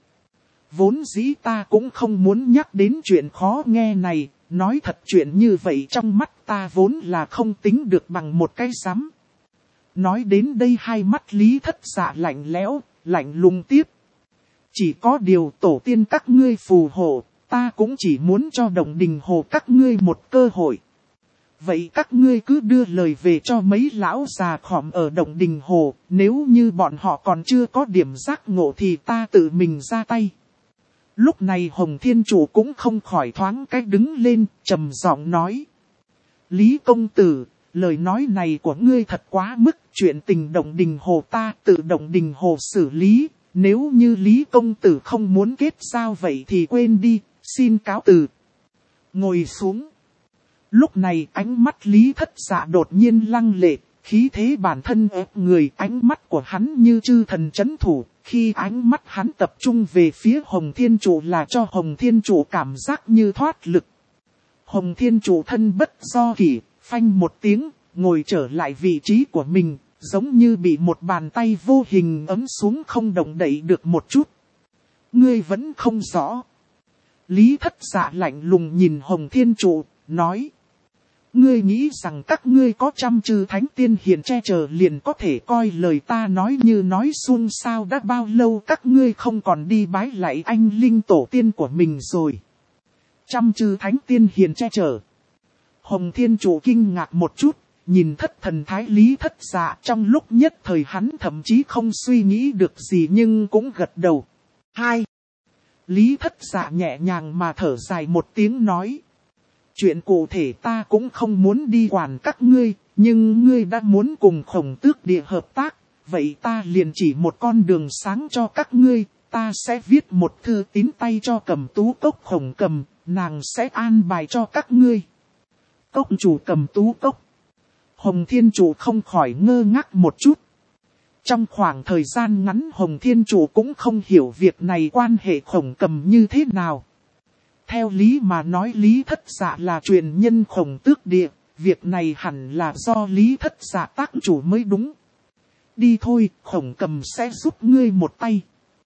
Vốn dĩ ta cũng không muốn nhắc đến chuyện khó nghe này, nói thật chuyện như vậy trong mắt ta vốn là không tính được bằng một cái rắm. Nói đến đây hai mắt Lý Thất Dạ lạnh lẽo, lạnh lùng tiếp. Chỉ có điều tổ tiên các ngươi phù hộ, ta cũng chỉ muốn cho Động Đình Hồ các ngươi một cơ hội. Vậy các ngươi cứ đưa lời về cho mấy lão già khòm ở Động Đình Hồ, nếu như bọn họ còn chưa có điểm giác ngộ thì ta tự mình ra tay. Lúc này Hồng Thiên Chủ cũng không khỏi thoáng cách đứng lên, trầm giọng nói. Lý công tử, lời nói này của ngươi thật quá mức, chuyện tình Động Đình Hồ ta tự Động Đình Hồ xử lý. Nếu như Lý công tử không muốn kết giao vậy thì quên đi, xin cáo từ. Ngồi xuống. Lúc này ánh mắt Lý Thất Dạ đột nhiên lăng lệ, khí thế bản thân ép người, ánh mắt của hắn như chư thần chấn thủ. Khi ánh mắt hắn tập trung về phía Hồng Thiên Trụ là cho Hồng Thiên Trụ cảm giác như thoát lực. Hồng Thiên Trụ thân bất do kỷ, phanh một tiếng, ngồi trở lại vị trí của mình. Giống như bị một bàn tay vô hình ấm xuống không động đậy được một chút. Ngươi vẫn không rõ. Lý Thất Dạ lạnh lùng nhìn Hồng Thiên Trụ, nói. Ngươi nghĩ rằng các ngươi có trăm chư thánh tiên hiền che chở liền có thể coi lời ta nói như nói suông sao? Đã bao lâu các ngươi không còn đi bái lạy anh linh tổ tiên của mình rồi? Trăm chư thánh tiên hiền che chở. Hồng Thiên Trụ kinh ngạc một chút. Nhìn thất thần thái Lý Thất Dạ, trong lúc nhất thời hắn thậm chí không suy nghĩ được gì nhưng cũng gật đầu. 2. Lý Thất Dạ nhẹ nhàng mà thở dài một tiếng nói. Chuyện cụ thể ta cũng không muốn đi quản các ngươi, nhưng ngươi đã muốn cùng Khổng Tước Địa hợp tác, vậy ta liền chỉ một con đường sáng cho các ngươi, ta sẽ viết một thư tín tay cho Cầm Tú Cốc Khổng Cầm, nàng sẽ an bài cho các ngươi. Cốc chủ Cầm Tú Cốc. Hồng Thiên Trụ không khỏi ngơ ngác một chút. Trong khoảng thời gian ngắn Hồng Thiên Trụ cũng không hiểu việc này quan hệ Khổng Cầm như thế nào. Theo lý mà nói Lý Thất Dạ là truyền nhân Khổng Tước Địa, việc này hẳn là do Lý Thất Dạ tác chủ mới đúng. Đi thôi, Khổng Cầm sẽ giúp ngươi một tay.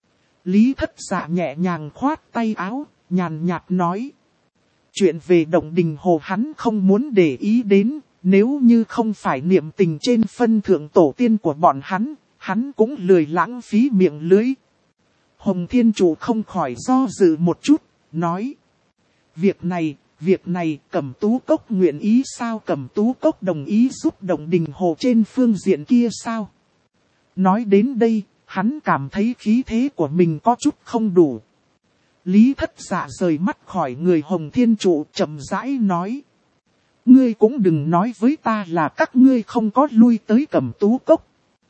Lý Thất Dạ nhẹ nhàng khoát tay áo, nhàn nhạt nói. Chuyện về Động Đình Hồ hắn không muốn để ý đến. Nếu như không phải niệm tình trên phân thượng tổ tiên của bọn hắn cũng lười lãng phí miệng lưới. Hồng Thiên Chủ không khỏi do dự một chút, nói. Việc này Cẩm Tú Cốc nguyện ý sao? Cẩm Tú Cốc đồng ý giúp Động Đình Hồ trên phương diện kia sao? Nói đến đây, hắn cảm thấy khí thế của mình có chút không đủ. Lý Thất Dạ rời mắt khỏi người Hồng Thiên Chủ, chậm rãi nói. Ngươi cũng đừng nói với ta là các ngươi không có lui tới Cẩm Tú Cốc.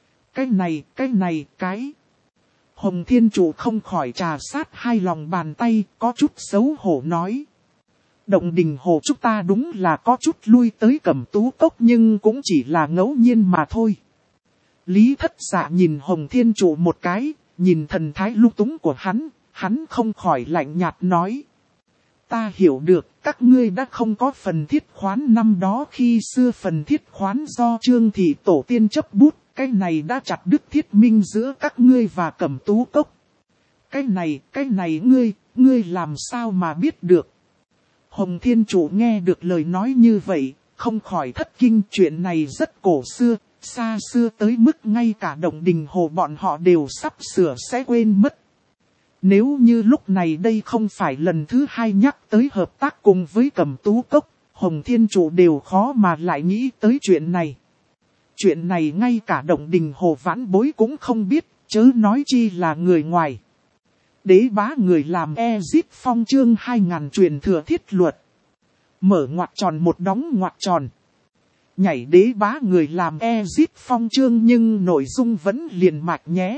Cái. Hồng Thiên Chủ không khỏi trà sát hai lòng bàn tay, có chút xấu hổ nói. Động Đình Hồ chúng ta đúng là có chút lui tới Cẩm Tú Cốc nhưng cũng chỉ là ngẫu nhiên mà thôi. Lý Thất Dạ nhìn Hồng Thiên Chủ một cái, nhìn thần thái lung túng của hắn không khỏi lạnh nhạt nói. Ta hiểu được, các ngươi đã không có phần thiết khoán năm đó khi xưa phần thiết khoán do Trương Thị Tổ tiên chấp bút, cái này đã chặt đứt thiết minh giữa các ngươi và Cẩm Tú Cốc. Cái này ngươi làm sao mà biết được? Hồng Thiên Chủ nghe được lời nói như vậy, không khỏi thất kinh. Chuyện này rất cổ xưa, xa xưa tới mức ngay cả Động Đình Hồ bọn họ đều sắp sửa sẽ quên mất. Nếu như lúc này đây không phải lần thứ hai nhắc tới hợp tác cùng với Cẩm Tú Cốc, Hồng Thiên Chủ đều khó mà lại nghĩ tới chuyện này. Chuyện này ngay cả Động Đình Hồ vãn bối cũng không biết, chớ nói chi là người ngoài. Đế bá người làm Ezip Phong chương 2000 truyền thừa thiết luật. Mở ngoặc tròn một đóng ngoặc tròn. Nhảy đế bá người làm Ezip Phong chương nhưng nội dung vẫn liền mạch nhé.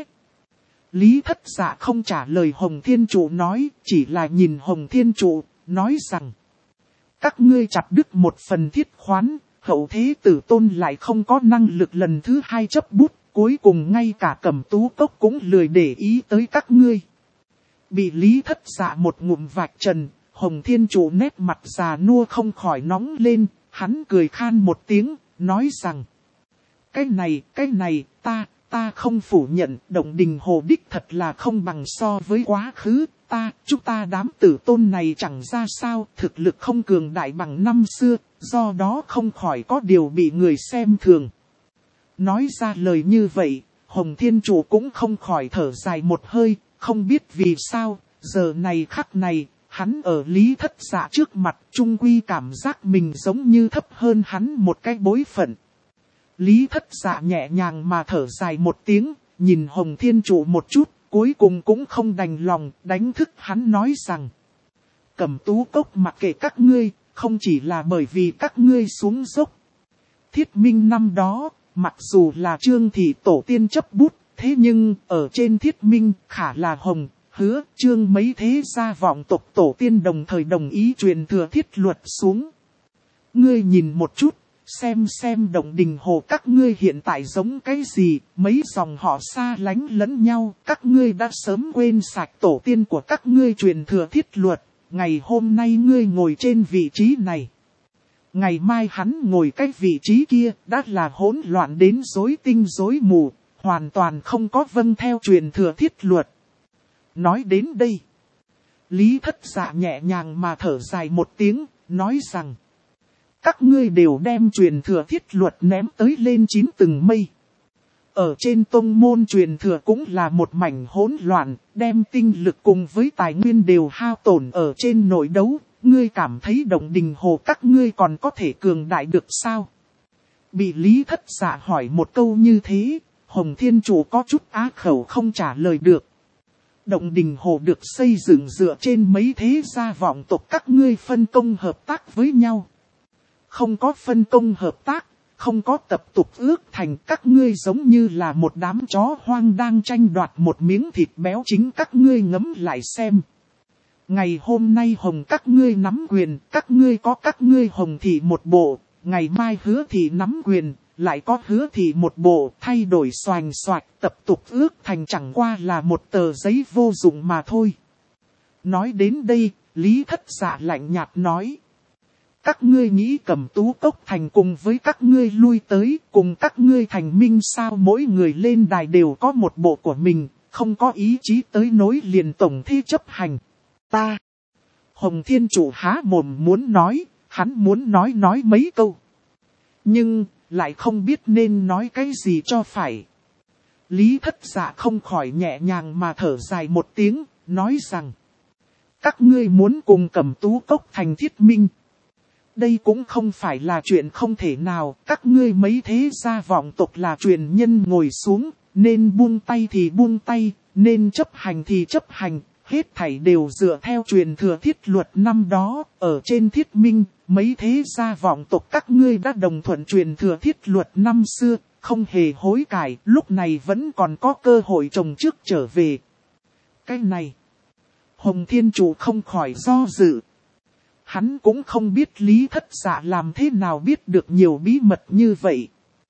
Lý Thất Dạ không trả lời Hồng Thiên Chủ nói, chỉ là nhìn Hồng Thiên Chủ, nói rằng. Các ngươi chặt đứt một phần thiết khoán, hậu thế tử tôn lại không có năng lực lần thứ hai chấp bút, cuối cùng ngay cả Cẩm Tú Cốc cũng lười để ý tới các ngươi. Bị Lý Thất Dạ một ngụm vạch trần, Hồng Thiên Chủ nét mặt già nua không khỏi nóng lên, hắn cười khan một tiếng, nói rằng. Cái này, ta không phủ nhận, Động Đình Hồ đích thật là không bằng so với quá khứ, chúng ta đám tử tôn này chẳng ra sao, thực lực không cường đại bằng năm xưa, do đó không khỏi có điều bị người xem thường. Nói ra lời như vậy, Hồng Thiên Chủ cũng không khỏi thở dài một hơi, không biết vì sao, giờ này khắc này, hắn ở Lý Thất Dạ trước mặt trung quy cảm giác mình giống như thấp hơn hắn một cái bối phận. Lý Thất Dạ nhẹ nhàng mà thở dài một tiếng, nhìn Hồng Thiên Chủ một chút, cuối cùng cũng không đành lòng, đánh thức hắn nói rằng. Cẩm Tú Cốc mặc kệ các ngươi, không chỉ là bởi vì các ngươi xuống dốc. Thiết minh năm đó, mặc dù là Trương Thị Tổ tiên chấp bút, thế nhưng ở trên thiết minh khả là Hồng, Hứa, Trương mấy thế gia vọng tộc tổ tiên đồng thời đồng ý truyền thừa thiết luật xuống. Ngươi nhìn một chút. Xem Động Đình Hồ các ngươi hiện tại giống cái gì, mấy dòng họ xa lánh lẫn nhau, các ngươi đã sớm quên sạch tổ tiên của các ngươi truyền thừa thiết luật, ngày hôm nay ngươi ngồi trên vị trí này. Ngày mai hắn ngồi cái vị trí kia, đã là hỗn loạn đến rối tinh rối mù, hoàn toàn không có vâng theo truyền thừa thiết luật. Nói đến đây, Lý Thất Dạ nhẹ nhàng mà thở dài một tiếng, nói rằng. Các ngươi đều đem truyền thừa thiết luật ném tới lên 9 tầng mây. Ở trên tông môn truyền thừa cũng là một mảnh hỗn loạn, đem tinh lực cùng với tài nguyên đều hao tổn ở trên nội đấu. Ngươi cảm thấy Động Đình Hồ các ngươi còn có thể cường đại được sao? Bị Lý Thất Dạ hỏi một câu như thế, Hồng Thiên Chủ có chút á khẩu không trả lời được. Động Đình Hồ được xây dựng dựa trên mấy thế gia vọng tộc các ngươi phân công hợp tác với nhau. Không có phân công hợp tác, không có tập tục ước thành, các ngươi giống như là một đám chó hoang đang tranh đoạt một miếng thịt béo, chính các ngươi ngẫm lại xem. Ngày hôm nay Hồng các ngươi nắm quyền, các ngươi có các ngươi Hồng Thị một bộ, ngày mai Hứa Thị nắm quyền, lại có Hứa Thị một bộ, thay đổi xoành xoạch, tập tục ước thành chẳng qua là một tờ giấy vô dụng mà thôi. Nói đến đây, Lý Thất Dạ lạnh nhạt nói. Các ngươi nghĩ Cẩm Tú Cốc thành cùng với các ngươi lui tới, cùng các ngươi thành minh sao? Mỗi người lên đài đều có một bộ của mình, không có ý chí tới nối liền tổng thi chấp hành. Ta, Hồng Thiên Chủ há mồm muốn nói, hắn muốn nói mấy câu. Nhưng, lại không biết nên nói cái gì cho phải. Lý Thất Dạ không khỏi nhẹ nhàng mà thở dài một tiếng, nói rằng. Các ngươi muốn cùng Cẩm Tú Cốc thành thiết minh. Đây cũng không phải là chuyện không thể nào, các ngươi mấy thế gia vọng tộc là truyền nhân ngồi xuống, nên buông tay thì buông tay, nên chấp hành thì chấp hành, hết thảy đều dựa theo truyền thừa thiết luật năm đó, ở trên thiết minh, mấy thế gia vọng tộc các ngươi đã đồng thuận truyền thừa thiết luật năm xưa, không hề hối cải, lúc này vẫn còn có cơ hội trồng trước trở về. Cái này, Hồng Thiên Chủ không khỏi do dự. Hắn cũng không biết Lý Thất Dạ làm thế nào biết được nhiều bí mật như vậy.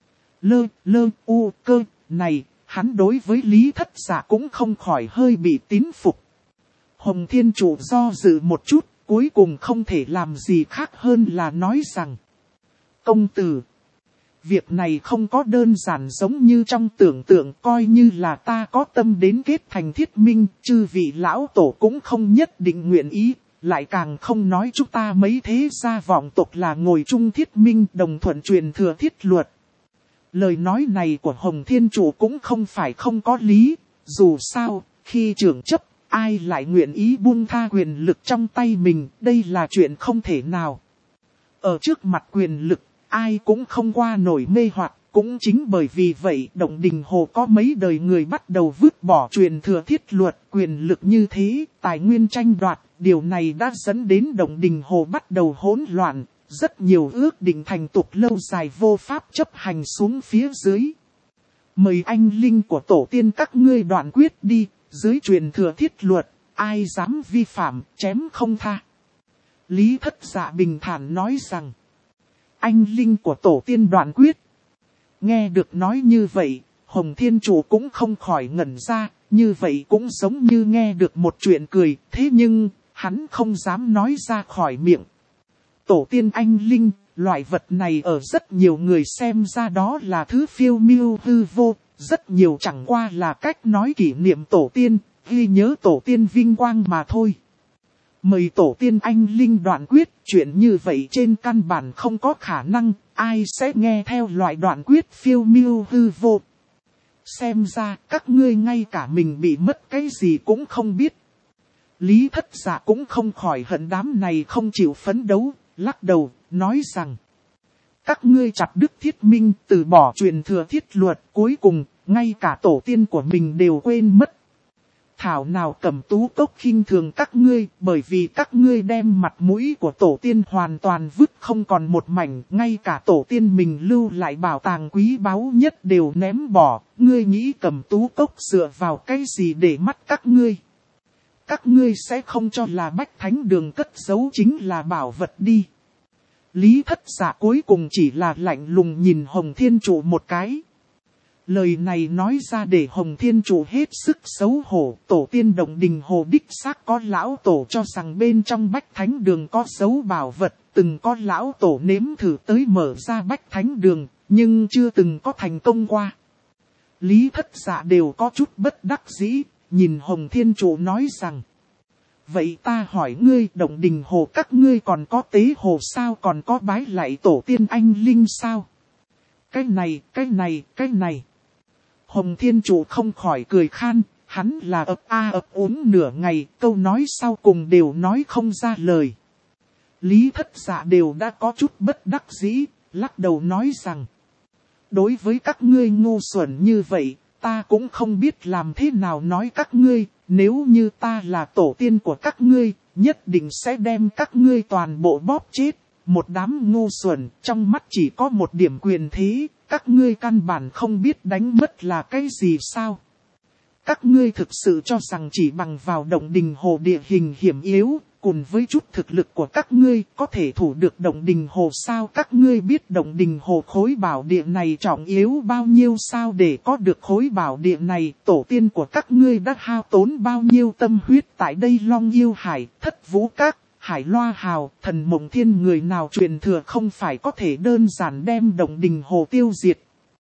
Cơ này, hắn đối với Lý Thất Dạ cũng không khỏi hơi bị tín phục. Hồng Thiên Chủ do dự một chút, cuối cùng không thể làm gì khác hơn là nói rằng. Công tử, việc này không có đơn giản giống như trong tưởng tượng, coi như là ta có tâm đến kết thành thiết minh, chư vị lão tổ cũng không nhất định nguyện ý. Lại càng không nói chúng ta mấy thế gia vọng tộc là ngồi chung thiết minh đồng thuận truyền thừa thiết luật. Lời nói này của Hồng Thiên Chủ cũng không phải không có lý, dù sao, khi trưởng chấp, ai lại nguyện ý buông tha quyền lực trong tay mình, đây là chuyện không thể nào. Ở trước mặt quyền lực, ai cũng không qua nổi mê hoặc, cũng chính bởi vì vậy Động Đình Hồ có mấy đời người bắt đầu vứt bỏ truyền thừa thiết luật, quyền lực như thế, tài nguyên tranh đoạt. Điều này đã dẫn đến Động Đình Hồ bắt đầu hỗn loạn, rất nhiều ước định thành tục lâu dài vô pháp chấp hành xuống phía dưới. Mời anh linh của tổ tiên các ngươi đoạn quyết đi, dưới truyền thừa thiết luật, ai dám vi phạm, chém không tha. Lý Thất Dạ bình thản nói rằng, anh linh của tổ tiên đoạn quyết. Nghe được nói như vậy, Hồng Thiên Chủ cũng không khỏi ngẩn ra, như vậy cũng giống như nghe được một chuyện cười, thế nhưng hắn không dám nói ra khỏi miệng. Tổ tiên anh linh, loại vật này ở rất nhiều người xem ra đó là thứ phiêu miêu hư vô, rất nhiều chẳng qua là cách nói kỷ niệm tổ tiên, ghi nhớ tổ tiên vinh quang mà thôi. Mời tổ tiên anh linh đoạn quyết, chuyện như vậy trên căn bản không có khả năng, ai sẽ nghe theo loại đoạn quyết phiêu miêu hư vô. Xem ra các ngươi ngay cả mình bị mất cái gì cũng không biết. Lý Thất Dạ cũng không khỏi hận đám này không chịu phấn đấu, lắc đầu, nói rằng. Các ngươi chặt đứt thiết minh, từ bỏ truyền thừa thiết luật, cuối cùng, ngay cả tổ tiên của mình đều quên mất. Thảo nào Cẩm Tú Cốc khinh thường các ngươi, bởi vì các ngươi đem mặt mũi của tổ tiên hoàn toàn vứt không còn một mảnh, ngay cả tổ tiên mình lưu lại bảo tàng quý báu nhất đều ném bỏ, ngươi nghĩ Cẩm Tú Cốc dựa vào cái gì để mắt các ngươi? Các ngươi sẽ không cho là Bách Thánh Đường cất giấu chính là bảo vật đi. Lý Thất Dạ cuối cùng chỉ là lạnh lùng nhìn Hồng Thiên Chủ một cái. Lời này nói ra để Hồng Thiên Chủ hết sức xấu hổ, tổ tiên Động Đình Hồ đích xác có lão tổ cho rằng bên trong Bách Thánh Đường có giấu bảo vật, từng có lão tổ nếm thử tới mở ra Bách Thánh Đường, nhưng chưa từng có thành công qua. Lý Thất Dạ đều có chút bất đắc dĩ, nhìn Hồng Thiên Chủ nói rằng. Vậy ta hỏi ngươi, Động Đình Hồ các ngươi còn có tế hồ sao, còn có bái lạy tổ tiên anh linh sao? Cái này. Hồng Thiên Chủ không khỏi cười khan, hắn là ấp úng nửa ngày, câu nói sau cùng đều nói không ra lời. Lý Thất Dạ đều đã có chút bất đắc dĩ, lắc đầu nói rằng. Đối với các ngươi ngu xuẩn như vậy, ta cũng không biết làm thế nào nói các ngươi, nếu như ta là tổ tiên của các ngươi, nhất định sẽ đem các ngươi toàn bộ bóp chết. Một đám ngu xuẩn, trong mắt chỉ có một điểm quyền thế, các ngươi căn bản không biết đánh mất là cái gì sao. Các ngươi thực sự cho rằng chỉ bằng vào Động Đình Hồ địa hình hiểm yếu, cùng với chút thực lực của các ngươi có thể thủ được Động Đình Hồ sao? Các ngươi biết Động Đình Hồ khối bảo địa này trọng yếu bao nhiêu sao? Để có được khối bảo địa này, tổ tiên của các ngươi đã hao tốn bao nhiêu tâm huyết tại đây Long Yêu Hải, Thất Vũ Các, Hải Loa Hào, Thần Mộng Thiên, người nào truyền thừa không phải có thể đơn giản đem Động Đình Hồ tiêu diệt.